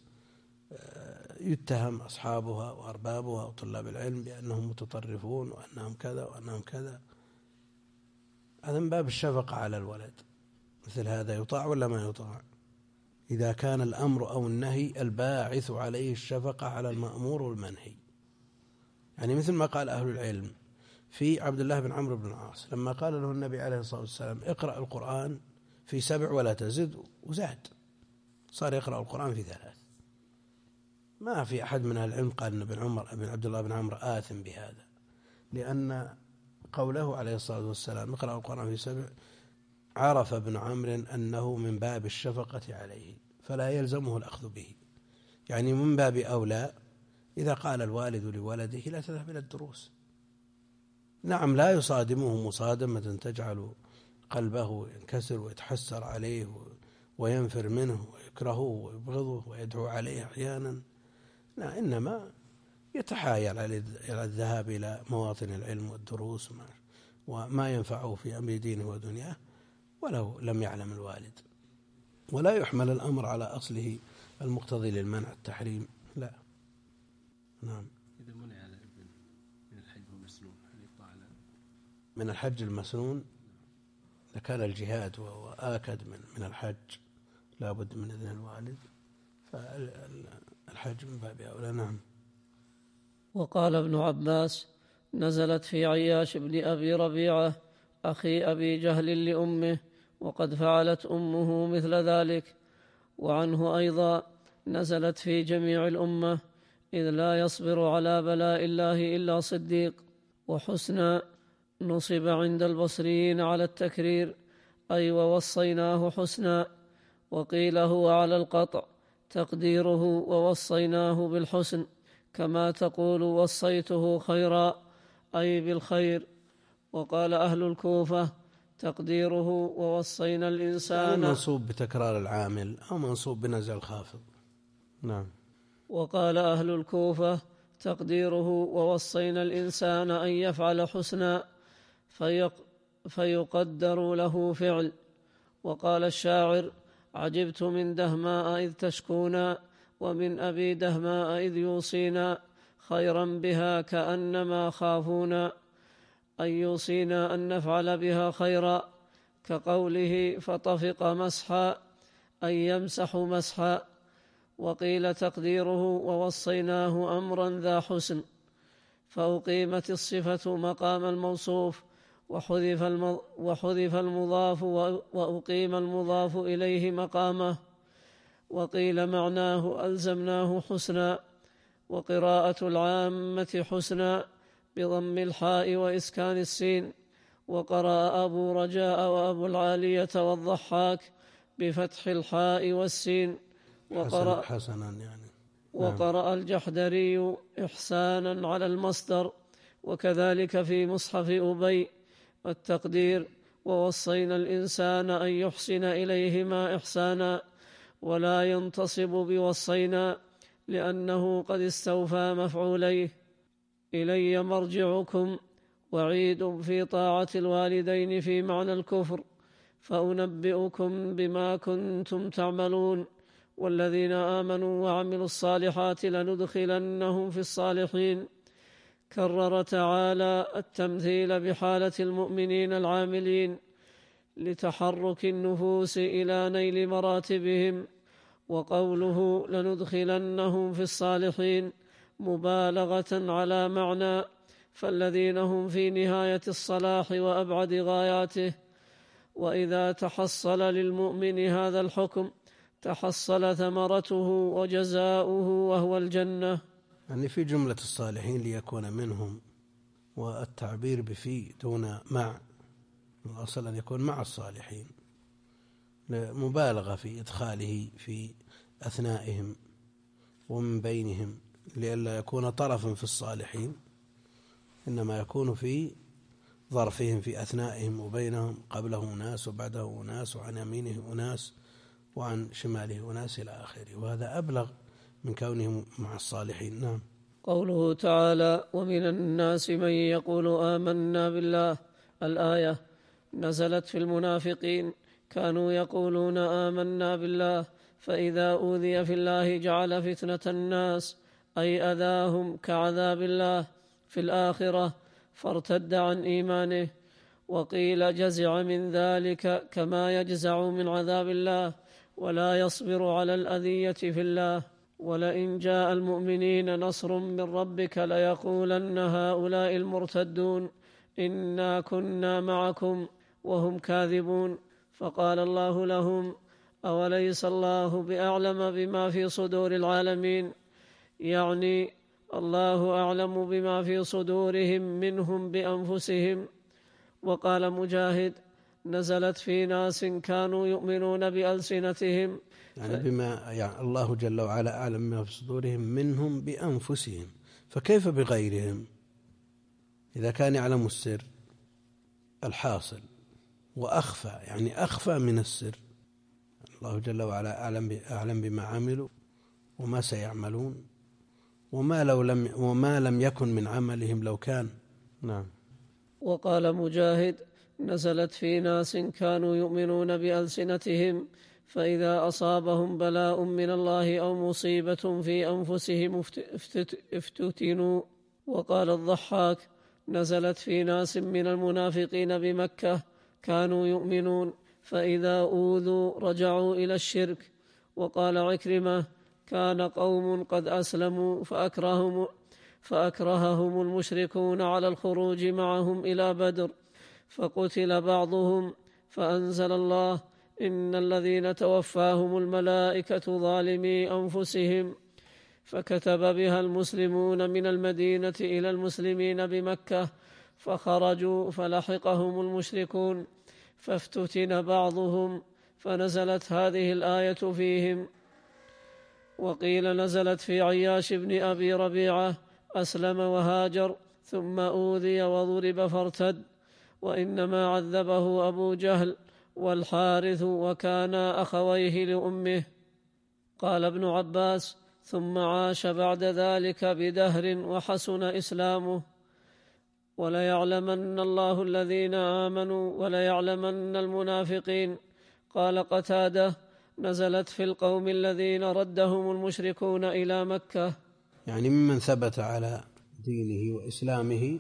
يتهم أصحابها وأربابها وطلاب العلم بأنهم متطرفون وأنهم كذا وأنهم كذا. هذا من باب الشفقة على الولد. مثل هذا يطاع ولا ما يطاع؟ إذا كان الأمر أو النهي الباعث عليه الشفقة على المأمور والمنهي. يعني مثل ما قال أهل العلم في عبد الله بن عمرو بن العاص لما قال له النبي عليه الصلاة والسلام اقرأ القرآن في سبع ولا تزد، وزاد، صار يقرأ القرآن في ثلاث. ما في أحد من أهل العلم قال أن بن عمر بن عبد الله بن عمرو آثم بهذا، لأن قوله عليه الصلاة والسلام اقرأ القرآن في سبع عرف ابن عمرو أنه من باب الشفقة عليه فلا يلزمه الأخذ به. يعني من باب أولى إذا قال الوالد لولده لا تذهب إلى الدروس، نعم لا يصادمه مصادمة تجعل قلبه ينكسر ويتحسر عليه وينفر منه ويكرهه ويبغضه ويدعو عليه أحيانا، لا، إنما يتحايل على الذهاب إلى مواطن العلم والدروس وما ينفعه في أمر دينه ودنياه ولو لم يعلم الوالد. ولا يحمل الأمر على أصله المقتضي للمنع التحريم، لا. نعم. إذا منع الابن من الحج المسنون هل يطاع له؟ من الحج المسنون لكان الجهاد وهو آكد من من الحج لا بد من إذن الوالد، فالحج من باب أولى. نعم. وقال ابن عباس نزلت في عياش بن أبي ربيعة أخي أبي جهل لأمه وقد فعلت أمه مثل ذلك. وعنه أيضا نزلت في جميع الأمة إذ لا يصبر على بلاء الله إلا صديق. وحسنى نصب عند البصريين على التكرير أي ووصيناه حسنا، وقيل هو على القطع تقديره ووصيناه بالحسن كما تقول وصيته خيرا أي بالخير. وقال أهل الكوفة تقديره ووصينا الإنسان منصوب بتكرار العامل أو منصوب بنزع الخافض. نعم. وقال أهل الكوفة تقديره ووصينا الإنسان أن يفعل حسنا فيق فيقدر له فعل. وقال الشاعر عجبت من دهماء إذ تشكونا ومن أبي دهماء إذ يوصينا خيرا بها كأنما خافونا، أن يوصينا أن نفعل بها خيرا كقوله فطفق مسحا أي يمسح مسحا. وقيل تقديره ووصيناه أمرا ذا حسن فأقيمت الصفة مقام الموصوف وحذف وحذف المضاف وأقيم المضاف إليه مقامه. وقيل معناه ألزمناه حسنا. وقراءة العامة حسنا بضم الحاء وإسكان السين. وقرأ أبو رجاء وأبو العالية والضحاك بفتح الحاء والسين. وقرأ حسنا يعني. وقرأ الجحدري إحسانا على المصدر وكذلك في مصحف أبي. والتقدير ووصينا الإنسان أن يحسن إليهما إحسانا ولا ينتصب بوصينا لأنه قد استوفى مفعوليه. إلي مرجعكم وعيد في طاعة الوالدين في معنى الكفر فأنبئكم بما كنتم تعملون والذين آمنوا وعملوا الصالحات لندخلنهم في الصالحين. كرر تعالى التمثيل بحالة المؤمنين العاملين لتحرك النفوس إلى نيل مراتبهم. وقوله لندخلنهم في الصالحين مبالغة على معنى فالذين هم في نهاية الصلاح وأبعد غاياته. وإذا تحصل للمؤمن هذا الحكم تحصل ثمرته وجزاؤه وهو الجنة. يعني في جملة الصالحين ليكون منهم، والتعبير بفي دون مع الأصل أن يكون مع الصالحين مبالغة في إدخاله في أثنائهم ومن بينهم لئلا يكون طرفا في الصالحين، إنما يكون في ظرفهم في أثنائهم وبينهم، قبله أناس وبعده أناس وعن يمينه أناس وعن شماله أناس إلى آخره، وهذا أبلغ من كونهم مع الصالحين. نعم. قوله تعالى ومن الناس من يقول آمنا بالله الآية نزلت في المنافقين كانوا يقولون آمنا بالله فإذا أوذي في الله جعل فتنة الناس أي أذاهم كعذاب الله في الآخرة فارتد عن إيمانه. وقيل جزع من ذلك كما يجزع من عذاب الله ولا يصبر على الأذية في الله. ولئن جاء المؤمنين نصر من ربك ليقولن هؤلاء المرتدون إنا كنا معكم وهم كاذبون. فقال الله لهم أوليس الله بأعلم بما في صدور العالمين، يعني الله أعلم بما في صدورهم منهم بأنفسهم. وقال مجاهد نزلت في ناس كانوا يؤمنون بألسنتهم، يعني بما يعني الله جل وعلا أعلم بما في صدورهم منهم بأنفسهم، فكيف بغيرهم إذا كان يعلم السر الحاصل وأخفى، يعني أخفى من السر. الله جل وعلا أعلم أعلم بما عملوا وما سيعملون وما لو لم وما لم يكن من عملهم لو كان. نعم. وقال مجاهد نزلت في ناس كانوا يؤمنون بألسنتهم فإذا أصابهم بلاء من الله أو مصيبة في أنفسهم افتتنوا. وقال الضحاك نزلت في ناس من المنافقين بمكة كانوا يؤمنون فإذا أوذوا رجعوا إلى الشرك. وقال عكرمة كان قوم قد أسلموا فأكرههم, فأكرههم المشركون على الخروج معهم إلى بدر فقتل بعضهم فأنزل الله إن الذين توفاهم الملائكة ظالمي أنفسهم، فكتب بها المسلمون من المدينة إلى المسلمين بمكة فخرجوا فلحقهم المشركون فافتتن بعضهم فنزلت هذه الآية فيهم. وقيل نزلت في عياش بن أبي ربيعة أسلم وهاجر ثم أوذي وضرب فارتد، وإنما عذبه أبو جهل والحارث وكانا أخويه لأمه. قال ابن عباس ثم عاش بعد ذلك بدهر وحسن إسلامه. وليعلمن الله الذين آمنوا وليعلمن المنافقين. قال قتادة نزلت في القوم الذين ردهم المشركون إلى مكة، يعني ممن ثبت على دينه وإسلامه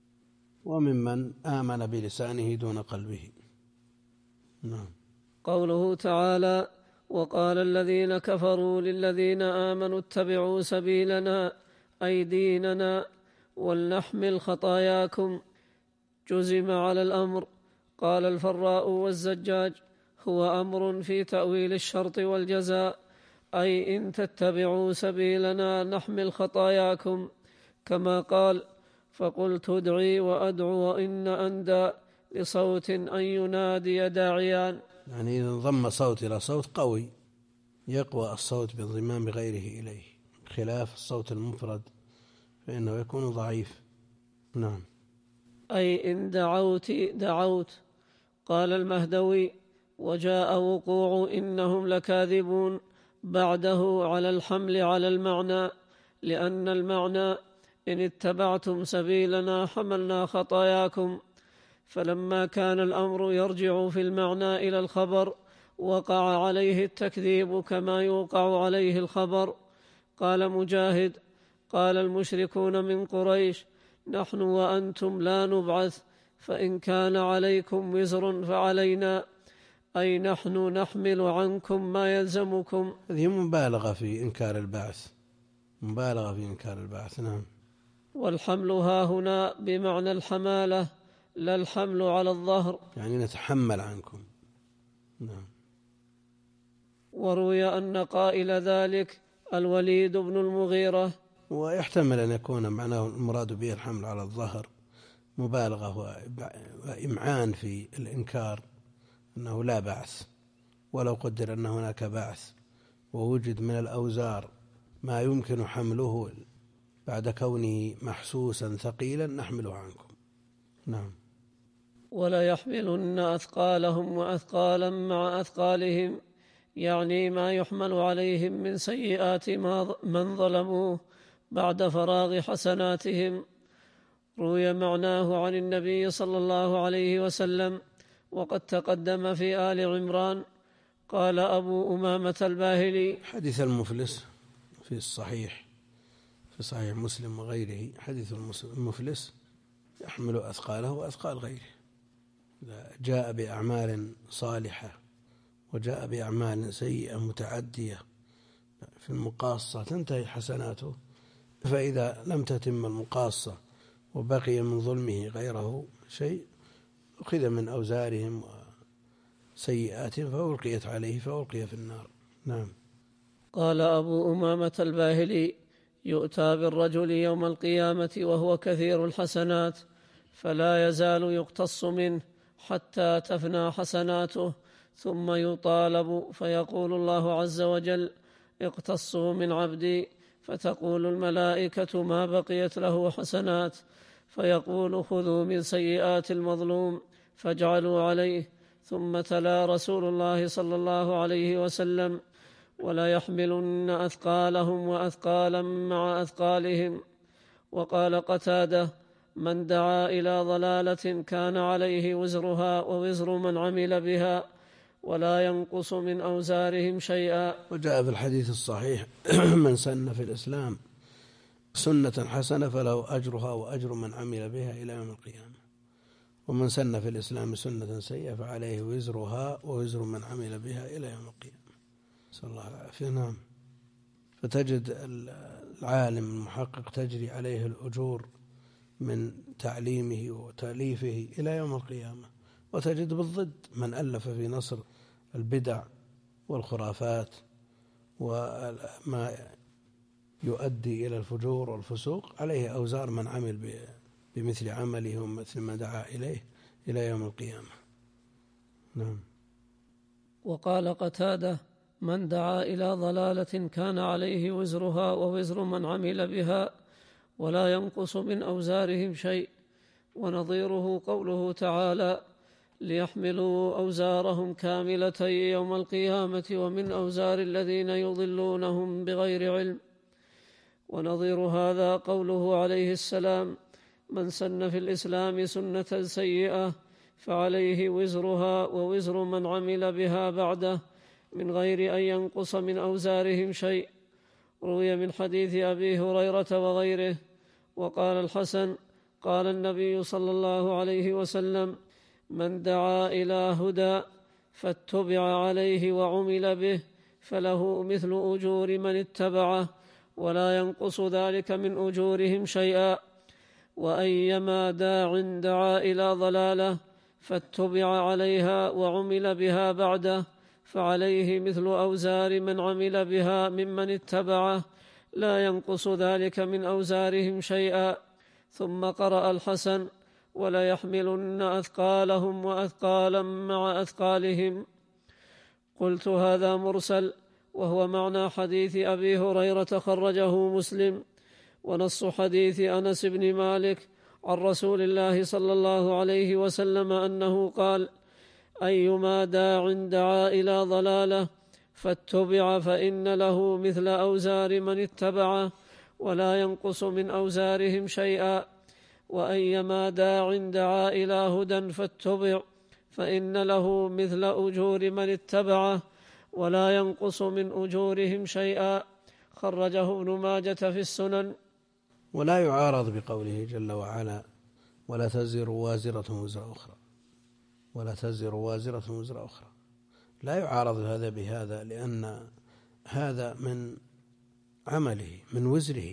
وممن آمن بلسانه دون قلبه. نعم. قوله تعالى وقال الذين كفروا للذين آمنوا اتبعوا سبيلنا أي ديننا ولنحمل خطاياكم، جزم على الأمر. قال الفراء والزجاج هو أمر في تأويل الشرط والجزاء، أي إن تتبعوا سبيلنا نحمل خطاياكم، كما قال فقلت ادعي وأدعو وإن أندى لصوت أن ينادي داعيان. يعني إذا انضم صوت إلى صوت قوي يقوى الصوت بانضمام غيره إليه، خلاف الصوت المفرد فإنه يكون ضعيف. نعم. أي إن دعوت دعوت. قال المهدوي وجاء وقوع إنهم لكاذبون بعده على الحمل على المعنى، لأن المعنى إن اتبعتم سبيلنا حملنا خطاياكم، فلما كان الأمر يرجع في المعنى إلى الخبر وقع عليه التكذيب كما يوقع عليه الخبر. قال مجاهد قال المشركون من قريش نحن وأنتم لا نبعث، فإن كان عليكم وزر فعلينا، أي نحن نحمل عنكم ما يلزمكم. هذه مبالغة في إنكار البعث، مبالغة في إنكار البعث. نعم. والحمل ها هنا بمعنى الحمالة لا الحمل على الظهر، يعني نتحمل عنكم. نعم. وروي أن قائل ذلك الوليد بن المغيرة. ويحتمل أن يكون معناه المراد به الحمل على الظهر مبالغة وإمعان في الإنكار أنه لا بعث، ولو قدر أن هناك بعث ووجد من الأوزار ما يمكن حمله بعد كونه محسوسا ثقيلا نحمله عنكم. نعم. ولا يحملن أثقالهم وأثقالا مع أثقالهم، يعني ما يحمل عليهم من سيئات من ظلموه بعد فراغ حسناتهم. روي معناه عن النبي صلى الله عليه وسلم وقد تقدم في آل عمران. قال أبو أمامة الباهلي حديث المفلس في الصحيح في صحيح مسلم وغيره، حديث المفلس يحمل أثقاله وأثقال غيره. جاء بأعمال صالحة وجاء بأعمال سيئة متعدية في المقاصة تنتهي حسناته، فإذا لم تتم المقاصة وبقي من ظلمه غيره شيء أخذ من أوزارهم وسيئاتهم فألقيت عليه فألقي في النار. نعم. قال أبو أمامة الباهلي: يؤتى بالرجل يوم القيامة وهو كثير الحسنات فلا يزال يقتص منه حتى تفنى حسناته، ثم يطالب فيقول الله عز وجل: اقتصوا من عبدي، فتقول الملائكة: ما بقيت له حسنات، فيقول: خذوا من سيئات المظلوم فاجعلوا عليه. ثم تلا رسول الله صلى الله عليه وسلم: ولا يحملن أثقالهم وأثقالا مع أثقالهم. وقال قتادة: من دعا إلى ضلالة كان عليه وزرها ووزر من عمل بها ولا ينقص من أوزارهم شيئا. وجاء في الحديث الصحيح: من سن في الإسلام سنة حسنة فله أجرها وأجر من عمل بها إلى يوم القيامة، ومن سن في الإسلام سنة سيئة فعليه وزرها ووزر من عمل بها إلى يوم القيامة. صلى الله العافية. نعم. فتجد العالم المحقق تجري عليه الأجور من تعليمه وتأليفه إلى يوم القيامة، وتجد بالضد من ألف في نصر البدع والخرافات وما يؤدي إلى الفجور والفسوق عليه أوزار من عمل بمثل عمله ومثل ما دعا إليه إلى يوم القيامة. نعم. وقال قتادة: من دعا إلى ضلالة كان عليه وزرها ووزر من عمل بها ولا ينقص من أوزارهم شيء. ونظيره قوله تعالى: ليحملوا أوزارهم كاملة يوم القيامة ومن أوزار الذين يضلونهم بغير علم. ونظير هذا قوله عليه السلام: من سن في الإسلام سنة سيئة فعليه وزرها ووزر من عمل بها بعده من غير أن ينقص من أوزارهم شيء. روي من حديث أبي هريرة وغيره. وقال الحسن: قال النبي صلى الله عليه وسلم: من دعا إلى هدى فاتبع عليه وعمل به فله مثل أجور من اتبعه ولا ينقص ذلك من أجورهم شيئا. وأيما داع دعا إلى ضلالة فاتبع عليها وعمل بها بعده فعليه مثل أوزار من عمل بها ممن اتبعه لا ينقص ذلك من أوزارهم شيئا. ثم قرأ الحسن: ولا يحملن أثقالهم وأثقالا مع أثقالهم. قلت: هذا مرسل، وهو معنى حديث أبي هريرة خرجه مسلم. ونص حديث أنس بن مالك عن رسول الله صلى الله عليه وسلم أنه قال: أيما داع دعا إلى ضلالة فاتبع فإن له مثل أوزار من اتبعه ولا ينقص من أوزارهم شيئا. وأيما داع دعا إلى هدى فاتبع فإن له مثل أجور من اتبعه ولا ينقص من أجورهم شيئا. خرجه ابن ماجة في السنن. ولا يعارض بقوله جل وعلا: ولا تزر وازرة وزر أخرى، ولا تزر وازرة وزر أخرى، لا يعارض هذا بهذا، لأن هذا من عمله، من وزره،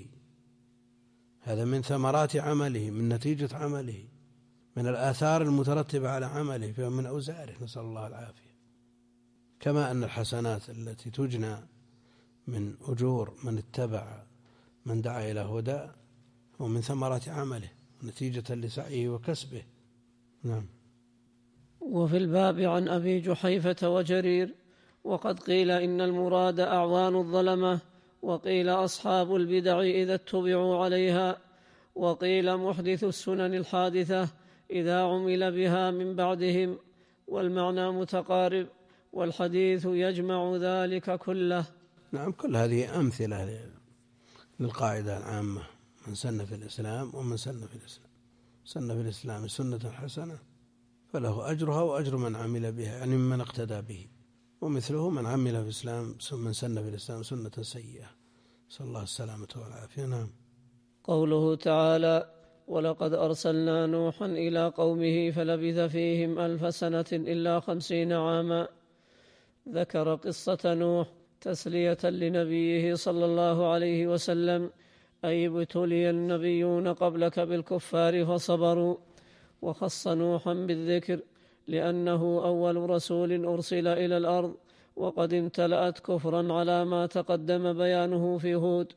هذا من ثمرات عمله، من نتيجة عمله، من الآثار المترتبة على عمله، فمن أوزاره، نسأل الله العافية. كما أن الحسنات التي تجنى من أجور من اتبع من دعا إلى هدى ومن ثمرات عمله نتيجة لسعيه وكسبه. نعم. وفي الباب عن أبي جحيفة وجرير. وقد قيل إن المراد أعوان الظلمة، وقيل أصحاب البدع إذا اتبعوا عليها، وقيل محدث السنن الحادثة إذا عمل بها من بعدهم، والمعنى متقارب، والحديث يجمع ذلك كله. نعم. كل هذه أمثلة للقاعدة العامة: من سن في الإسلام ومن سن في الإسلام سن في الإسلام سنة حسنة فله أجرها وأجر من عمل بها، يعني من اقتدى به، ومثله من عمل في الإسلام من سن في الإسلام سنة سيئة، صلى الله السلامة والعافية. نعم. قوله تعالى: ولقد أرسلنا نوحا إلى قومه فلبث فيهم ألف سنة إلا خمسين عاما. ذكر قصة نوح تسلية لنبيه صلى الله عليه وسلم، أي ابتلي النبيون قبلك بالكفار فصبروا، وخص نوحا بالذكر لأنه أول رسول أرسل إلى الأرض، وقد امتلأت كفرا على ما تقدم بيانه في هود،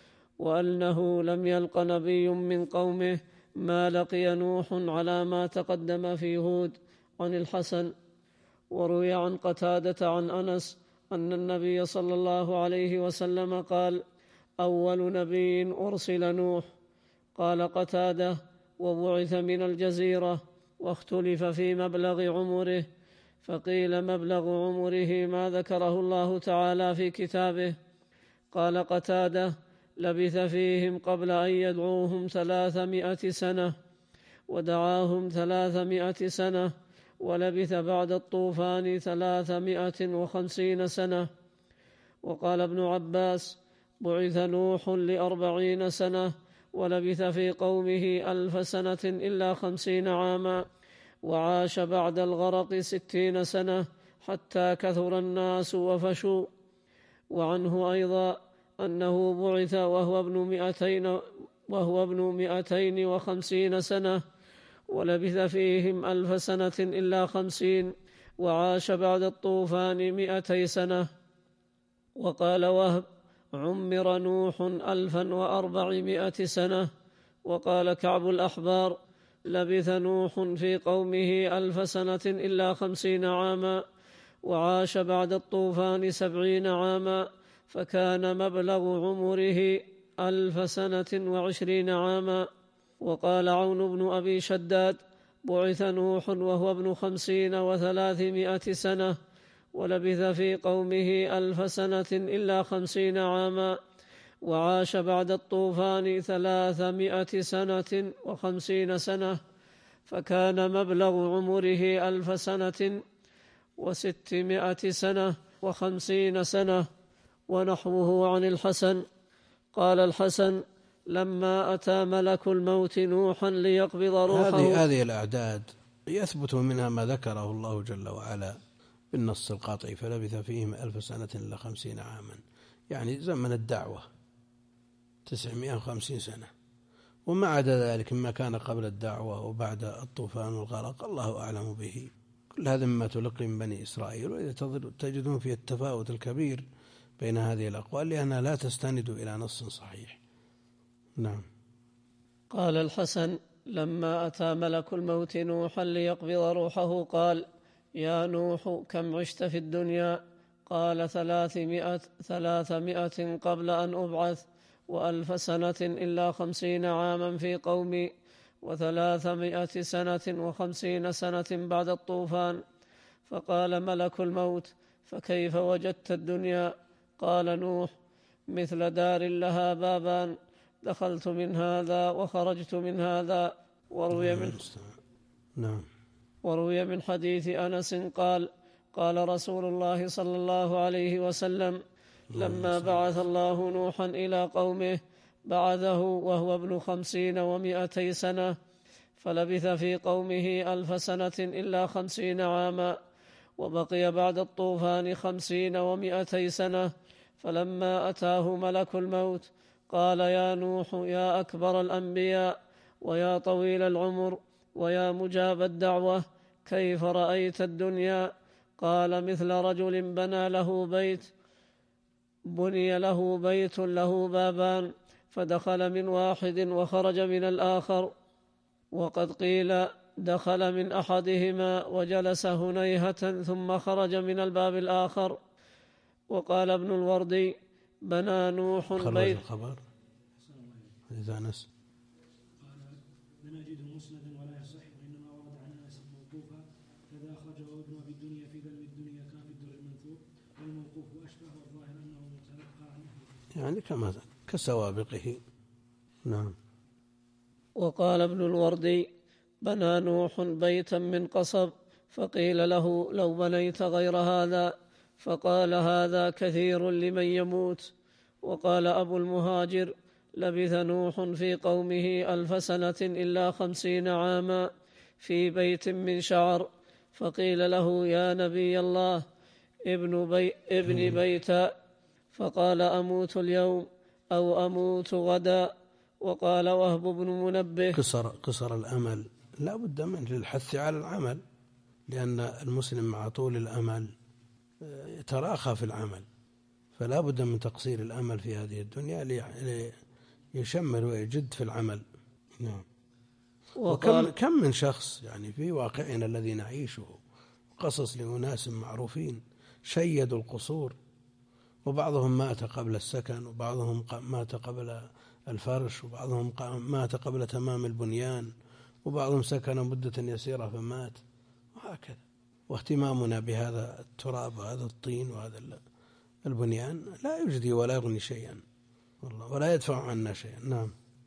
وأنه لم يلق نبي من قومه ما لقي نوح على ما تقدم في هود. عن الحسن. وروي عن قتادة عن أنس أن النبي صلى الله عليه وسلم قال: أول نبي أرسل نوح. قال قتادة: وبعث من الجزيرة، واختلف في مبلغ عمره، فقيل مبلغ عمره ما ذكره الله تعالى في كتابه. قال قتادة: لبث فيهم قبل أن يدعوهم ثلاثمائة سنة، ودعاهم ثلاثمائة سنة، ولبث بعد الطوفان ثلاثمائة وخمسين سنة. وقال ابن عباس: بعث نوح لأربعين سنة، ولبث في قومه ألف سنة إلا خمسين عاما، وعاش بعد الغرق ستين سنة حتى كثر الناس وفشوا. وعنه أيضا أنه بعث وهو ابن مئتين, وهو ابن مئتين وخمسين سنة، ولبث فيهم ألف سنة إلا خمسين، وعاش بعد الطوفان مئتي سنة. وقال وهب: عمر نوح ألفا وأربعمائة سنة. وقال كعب الأحبار: لبث نوح في قومه ألف سنة إلا خمسين عاما، وعاش بعد الطوفان سبعين عاما، فكان مبلغ عمره ألف سنة وعشرين عاما. وقال عون بن أبي شداد: بعث نوح وهو ابن خمسين وثلاثمائة سنة، ولبث في قومه ألف سنة إلا خمسين عاما، وعاش بعد الطوفان ثلاثمائة سنة وخمسين سنة، فكان مبلغ عمره ألف سنة وستمائة سنة وخمسين سنة. ونحوه عن الحسن. قال الحسن: لما أتى ملك الموت نوحا ليقبض روحه. هذه هذه الأعداد يثبت منها ما ذكره الله جل وعلا بالنص القاطع: فلبث فيهم ألف سنة إلا خمسين عاما، يعني زمن الدعوة تسعمائة وخمسين سنة. وما عدا ذلك مما كان قبل الدعوة وبعد الطوفان والغرق الله أعلم به. كل هذا مما تلقي من بني إسرائيل، وإذا تجدون فيه التفاوت الكبير بين هذه الأقوال لأنها لا تستند إلى نص صحيح. نعم. قال الحسن: لما أتى ملك الموت نوحا ليقبض روحه قال: يا نوح كم عشت في الدنيا؟ قال: ثلاثمائة, ثلاثمائة قبل أن أبعث، وألف سنة إلا خمسين عاما في قومي، وثلاثمائة سنة وخمسين سنة بعد الطوفان. فقال ملك الموت: فكيف وجدت الدنيا؟ قال نوح: مثل دار لها بابان، دخلت من هذا وخرجت من هذا. وروي من, نعم. وروي من حديث أنس قال: قال رسول الله صلى الله عليه وسلم: لما بعث الله نوحا إلى قومه بعثه وهو ابن خمسين ومائتي سنة، فلبث في قومه ألف سنة إلا خمسين عاما، وبقي بعد الطوفان خمسين ومائتي سنة. فلما أتاه ملك الموت قال: يا نوح يا أكبر الأنبياء، ويا طويل العمر، ويا مجاب الدعوة، كيف رأيت الدنيا؟ قال: مثل رجل بنى له بيت بني له بيت له بابان، فدخل من واحد وخرج من الآخر، وقد قيل دخل من أحدهما وجلس هنيهة ثم خرج من الباب الآخر. وقال ابن الوردي: بنى نوح بيت. الخبر إذا نس قال: لم نجده مسندا ولا يصح، وإنما ورد عن أنس موقوفا، كذا أخرجه ابن أبي الدنيا في ذم الدنيا كان في الدر المنثور، والموقوف أشبه، والظاهر أنه متلقى عنه يعني كما كسوابقه. نعم. وقال ابن الوردي: بنى نوح بيتا من قصب، فقيل له: لو بنيت غير هذا، فقال: هذا كثير لمن يموت. وقال أبو المهاجر: لبث نوح في قومه ألف سنة إلا خمسين عاما في بيت من شعر، فقيل له يا نبي الله ابن, بي ابن بيت، فقال أموت اليوم أو أموت غدا. وقال وهب بن منبه قصر, قصر الأمل لا بد من الحث على العمل، لأن المسلم مع طول الأمل يتراخى في العمل، فلا بد من تقصير الأمل في هذه الدنيا ليشمل ويجد في العمل. نعم. وكم كم من شخص يعني في واقعنا الذي نعيشه قصص لأناس معروفين شيدوا القصور، وبعضهم مات قبل السكن، وبعضهم مات قبل الفرش، وبعضهم مات قبل تمام البنيان، وبعضهم سكن مدة يسيرة فمات، وهكذا. واهتمامنا بهذا التراب وهذا الطين وهذا البنيان لا يجدي ولا يغني شيئا والله، ولا يدفع عنا شيئا. نعم.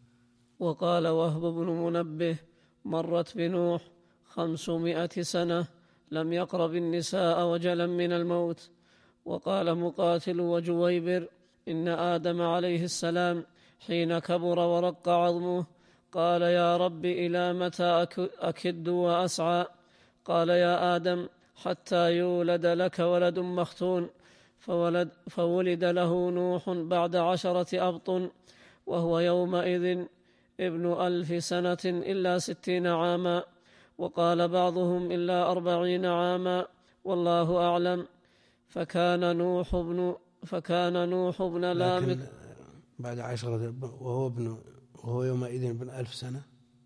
وقال وهب بن منبه مرت بنوح خمسمائة سنة لم يقرب النساء وجلا من الموت. وقال مقاتل وجويبر إن آدم عليه السلام حين كبر ورق عظمه قال يا رب إلى متى أكد وأسعى؟ قال يا آدم حتى يولد لك ولد مختون، فولد, فولد له نوح بعد عشرة أبطن، وهو يومئذ ابن ألف سنة إلا ستين عاما، وقال بعضهم إلا أربعين عاما، والله أعلم. فكان نوح ابن فكان نوح ابن لامك بعد عشرة وهو ابن وهو يومئذ ابن ألف سنة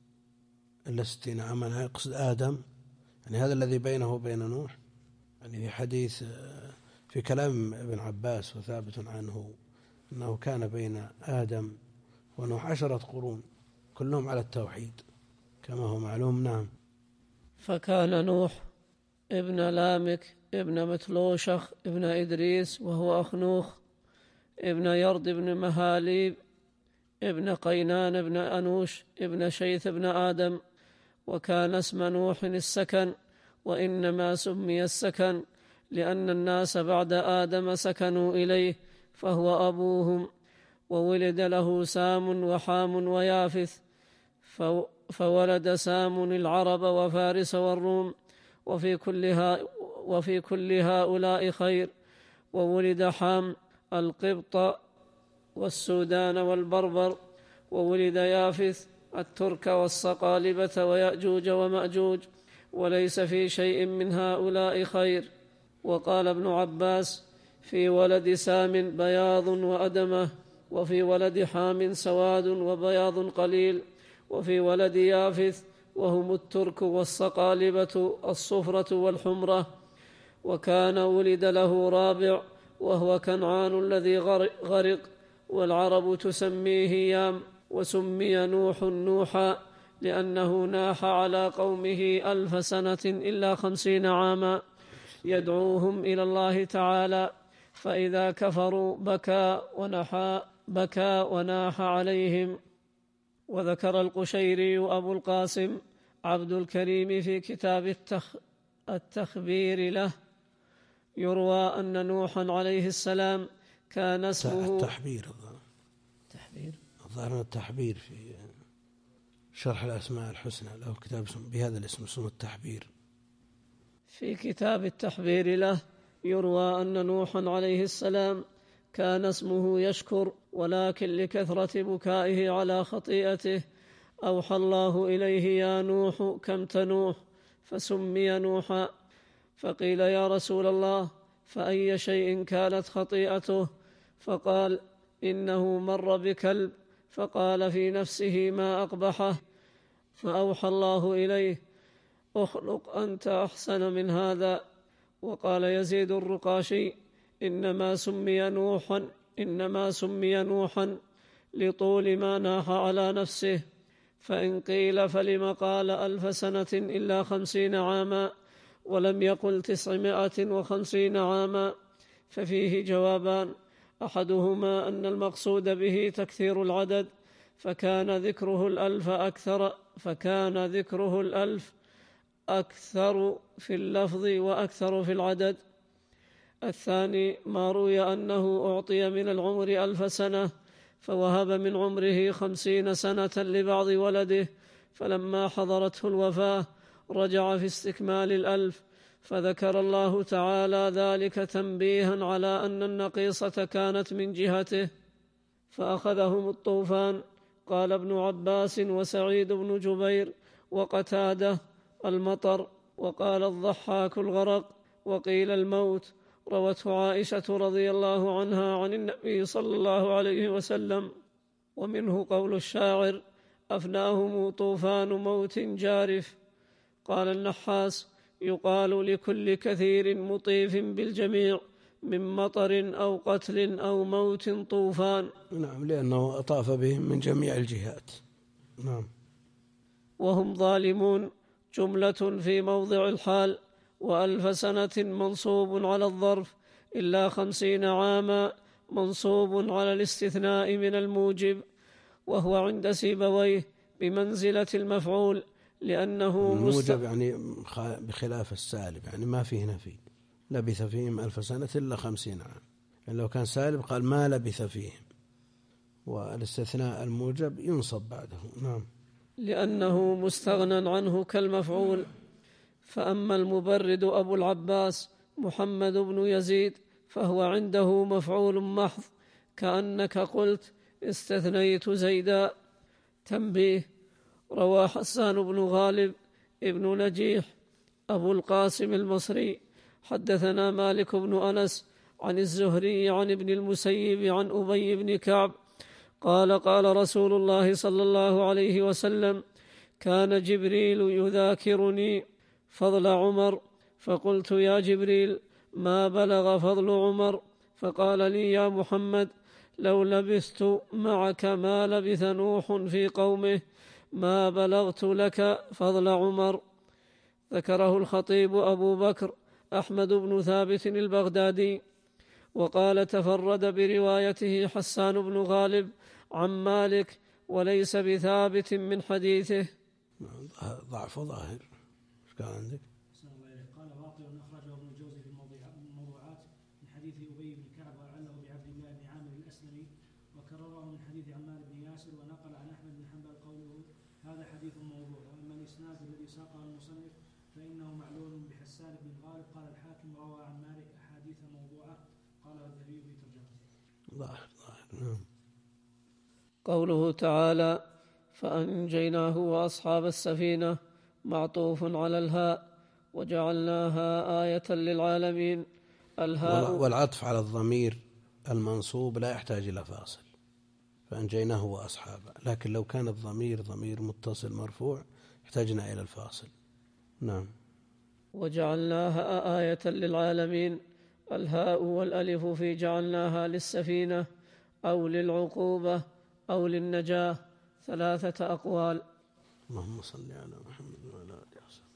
إلا ستين عاما، يقصد آدم، يعني هذا الذي بينه وبين نوح. يعني في حديث في كلام ابن عباس وثابت عنه أنه كان بين آدم ونوح عشرة قرون كلهم على التوحيد كما هو معلوم. نعم. فكان نوح ابن لامك ابن متلوشخ ابن إدريس وهو أخنوخ ابن يرد ابن مهاليب ابن قينان ابن أنوش ابن شيث ابن آدم. وكان اسم نوح السكن، وإنما سمي السكن لأن الناس بعد آدم سكنوا إليه فهو أبوهم. وولد له سام وحام ويافث، فولد سام العرب وفارس والروم، وفي كل, وفي كل هؤلاء خير. وولد حام القبط والسودان والبربر، وولد يافث الترك والصقالبة ويأجوج ومأجوج، وليس في شيء من هؤلاء خير. وقال ابن عباس في ولد سام بياض وأدمة، وفي ولد حام سواد وبياض قليل، وفي ولد يافث وهم الترك والصقالبة الصفرة والحمرة. وكان ولد له رابع وهو كنعان الذي غرق، والعرب تسميه يام، وسمي نوح نوحا لأنه ناح على قومه ألف سنة إلا خمسين عاما يدعوهم إلى الله تعالى، فإذا كفروا بكى ونحى بكى وناح عليهم. وذكر القشيري أبو القاسم عبد الكريم في كتاب التخ التخبير له يروى أن نوحا عليه السلام كان اسمه التحبير التحبير الظاهر التحبير في شرح الأسماء الحسنى، له كتاب بهذا الاسم اسمه التحبير. في كتاب التحبير له يروى أن نوحا عليه السلام كان اسمه يشكر، ولكن لكثرة بكائه على خطيئته أوحى الله إليه يا نوح كم تنوح، فسمي نوحا. فقيل يا رسول الله فأي شيء كانت خطيئته؟ فقال إنه مر بكلب فقال في نفسه ما أقبحه، فأوحى الله إليه اخلق أنت أحسن من هذا. وقال يزيد الرقاشي إنما سمي نوحا إنما سمي نوحا لطول ما ناح على نفسه. فإن قيل فلم قال ألف سنة إلا خمسين عاما ولم يقل تسعمائة وخمسين عاما؟ ففيه جوابان، أحدهما أن المقصود به تكثير العدد، فكان ذكره الألف أكثر فكان ذكره الألف أكثر في اللفظ وأكثر في العدد. الثاني ما روي أنه أعطي من العمر ألف سنة، فوهب من عمره خمسين سنة لبعض ولده، فلما حضرته الوفاة رجع في استكمال الألف، فذكر الله تعالى ذلك تنبيها على أن النقيصة كانت من جهته، فأخذهم الطوفان. قال ابن عباس وسعيد بن جبير وقتادة المطر، وقال الضحاك الغرق، وقيل الموت. روته عائشة رضي الله عنها عن النبي صلى الله عليه وسلم. ومنه قول الشاعر: أفناهم طوفان موت جارف. قال النحاس: يقال لكل كثير مطيف بالجميع من مطر أو قتل أو موت طوفان. نعم، لأنه أطاف بهم من جميع الجهات. نعم. وهم ظالمون جملة في موضع الحال، وألف سنة منصوب على الظرف، إلا خمسين عاما منصوب على الاستثناء من الموجب، وهو عند سيبويه بمنزلة المفعول، لأنه الموجب يعني بخلاف السالب، يعني ما فيه نفي. لبث فيهم ألف سنة إلا خمسين عام، يعني لو كان سالب قال ما لبث فيهم، والاستثناء الموجب ينصب بعده. نعم، لأنه مستغنى عنه كالمفعول. فأما المبرد أبو العباس محمد بن يزيد فهو عنده مفعول محض، كأنك قلت استثنيت زيدا. تنبيه: روى حسان بن غالب ابن نجيح أبو القاسم المصري حدثنا مالك بن أنس عن الزهري عن ابن المسيب عن أبي بن كعب قال: قال رسول الله صلى الله عليه وسلم: كان جبريل يذاكرني فضل عمر، فقلت: يا جبريل، ما بلغ فضل عمر؟ فقال لي: يا محمد، لو لبثت معك ما لبث نوح في قومه ما بلغت لك فضل عمر. ذكره الخطيب أبو بكر أحمد بن ثابت البغدادي، وقال: تفرد بروايته حسان بن غالب عن مالك، وليس بثابت من حديثه. ضعف ظاهر. ايش قال عندك؟ قال باطل أخرجه ابن الجوزي في الموضوعات من حديث أبي بن كعب وعله بعبد الله بن عامر الأسلمي، وكرره من حديث عمار بن ياسر، ونقل عن أحمد بن حنبل قوله: هذا حديث موضوع. وأما الإسناد الذي ساقه المصنف فإنه معلول بحسان بن غالب. قال الحاكم: روى عن مالك أحاديث موضوعة. قال الذهبي في ترجمته. ظاهر ظاهر. قوله تعالى: فأنجيناه وأصحاب السفينة معطوف على الهاء، وجعلناها آية للعالمين. الهاء والعطف على الضمير المنصوب لا يحتاج إلى فاصل، فأنجيناه وأصحابه. لكن لو كان الضمير ضمير متصل مرفوع احتاجنا إلى الفاصل. نعم. وجعلناها آية للعالمين. الهاء والألف في جعلناها للسفينة أو للعقوبة أو للنجاة ثلاثة أقوال. اللهم صل على محمد وعلى آله وصحبه.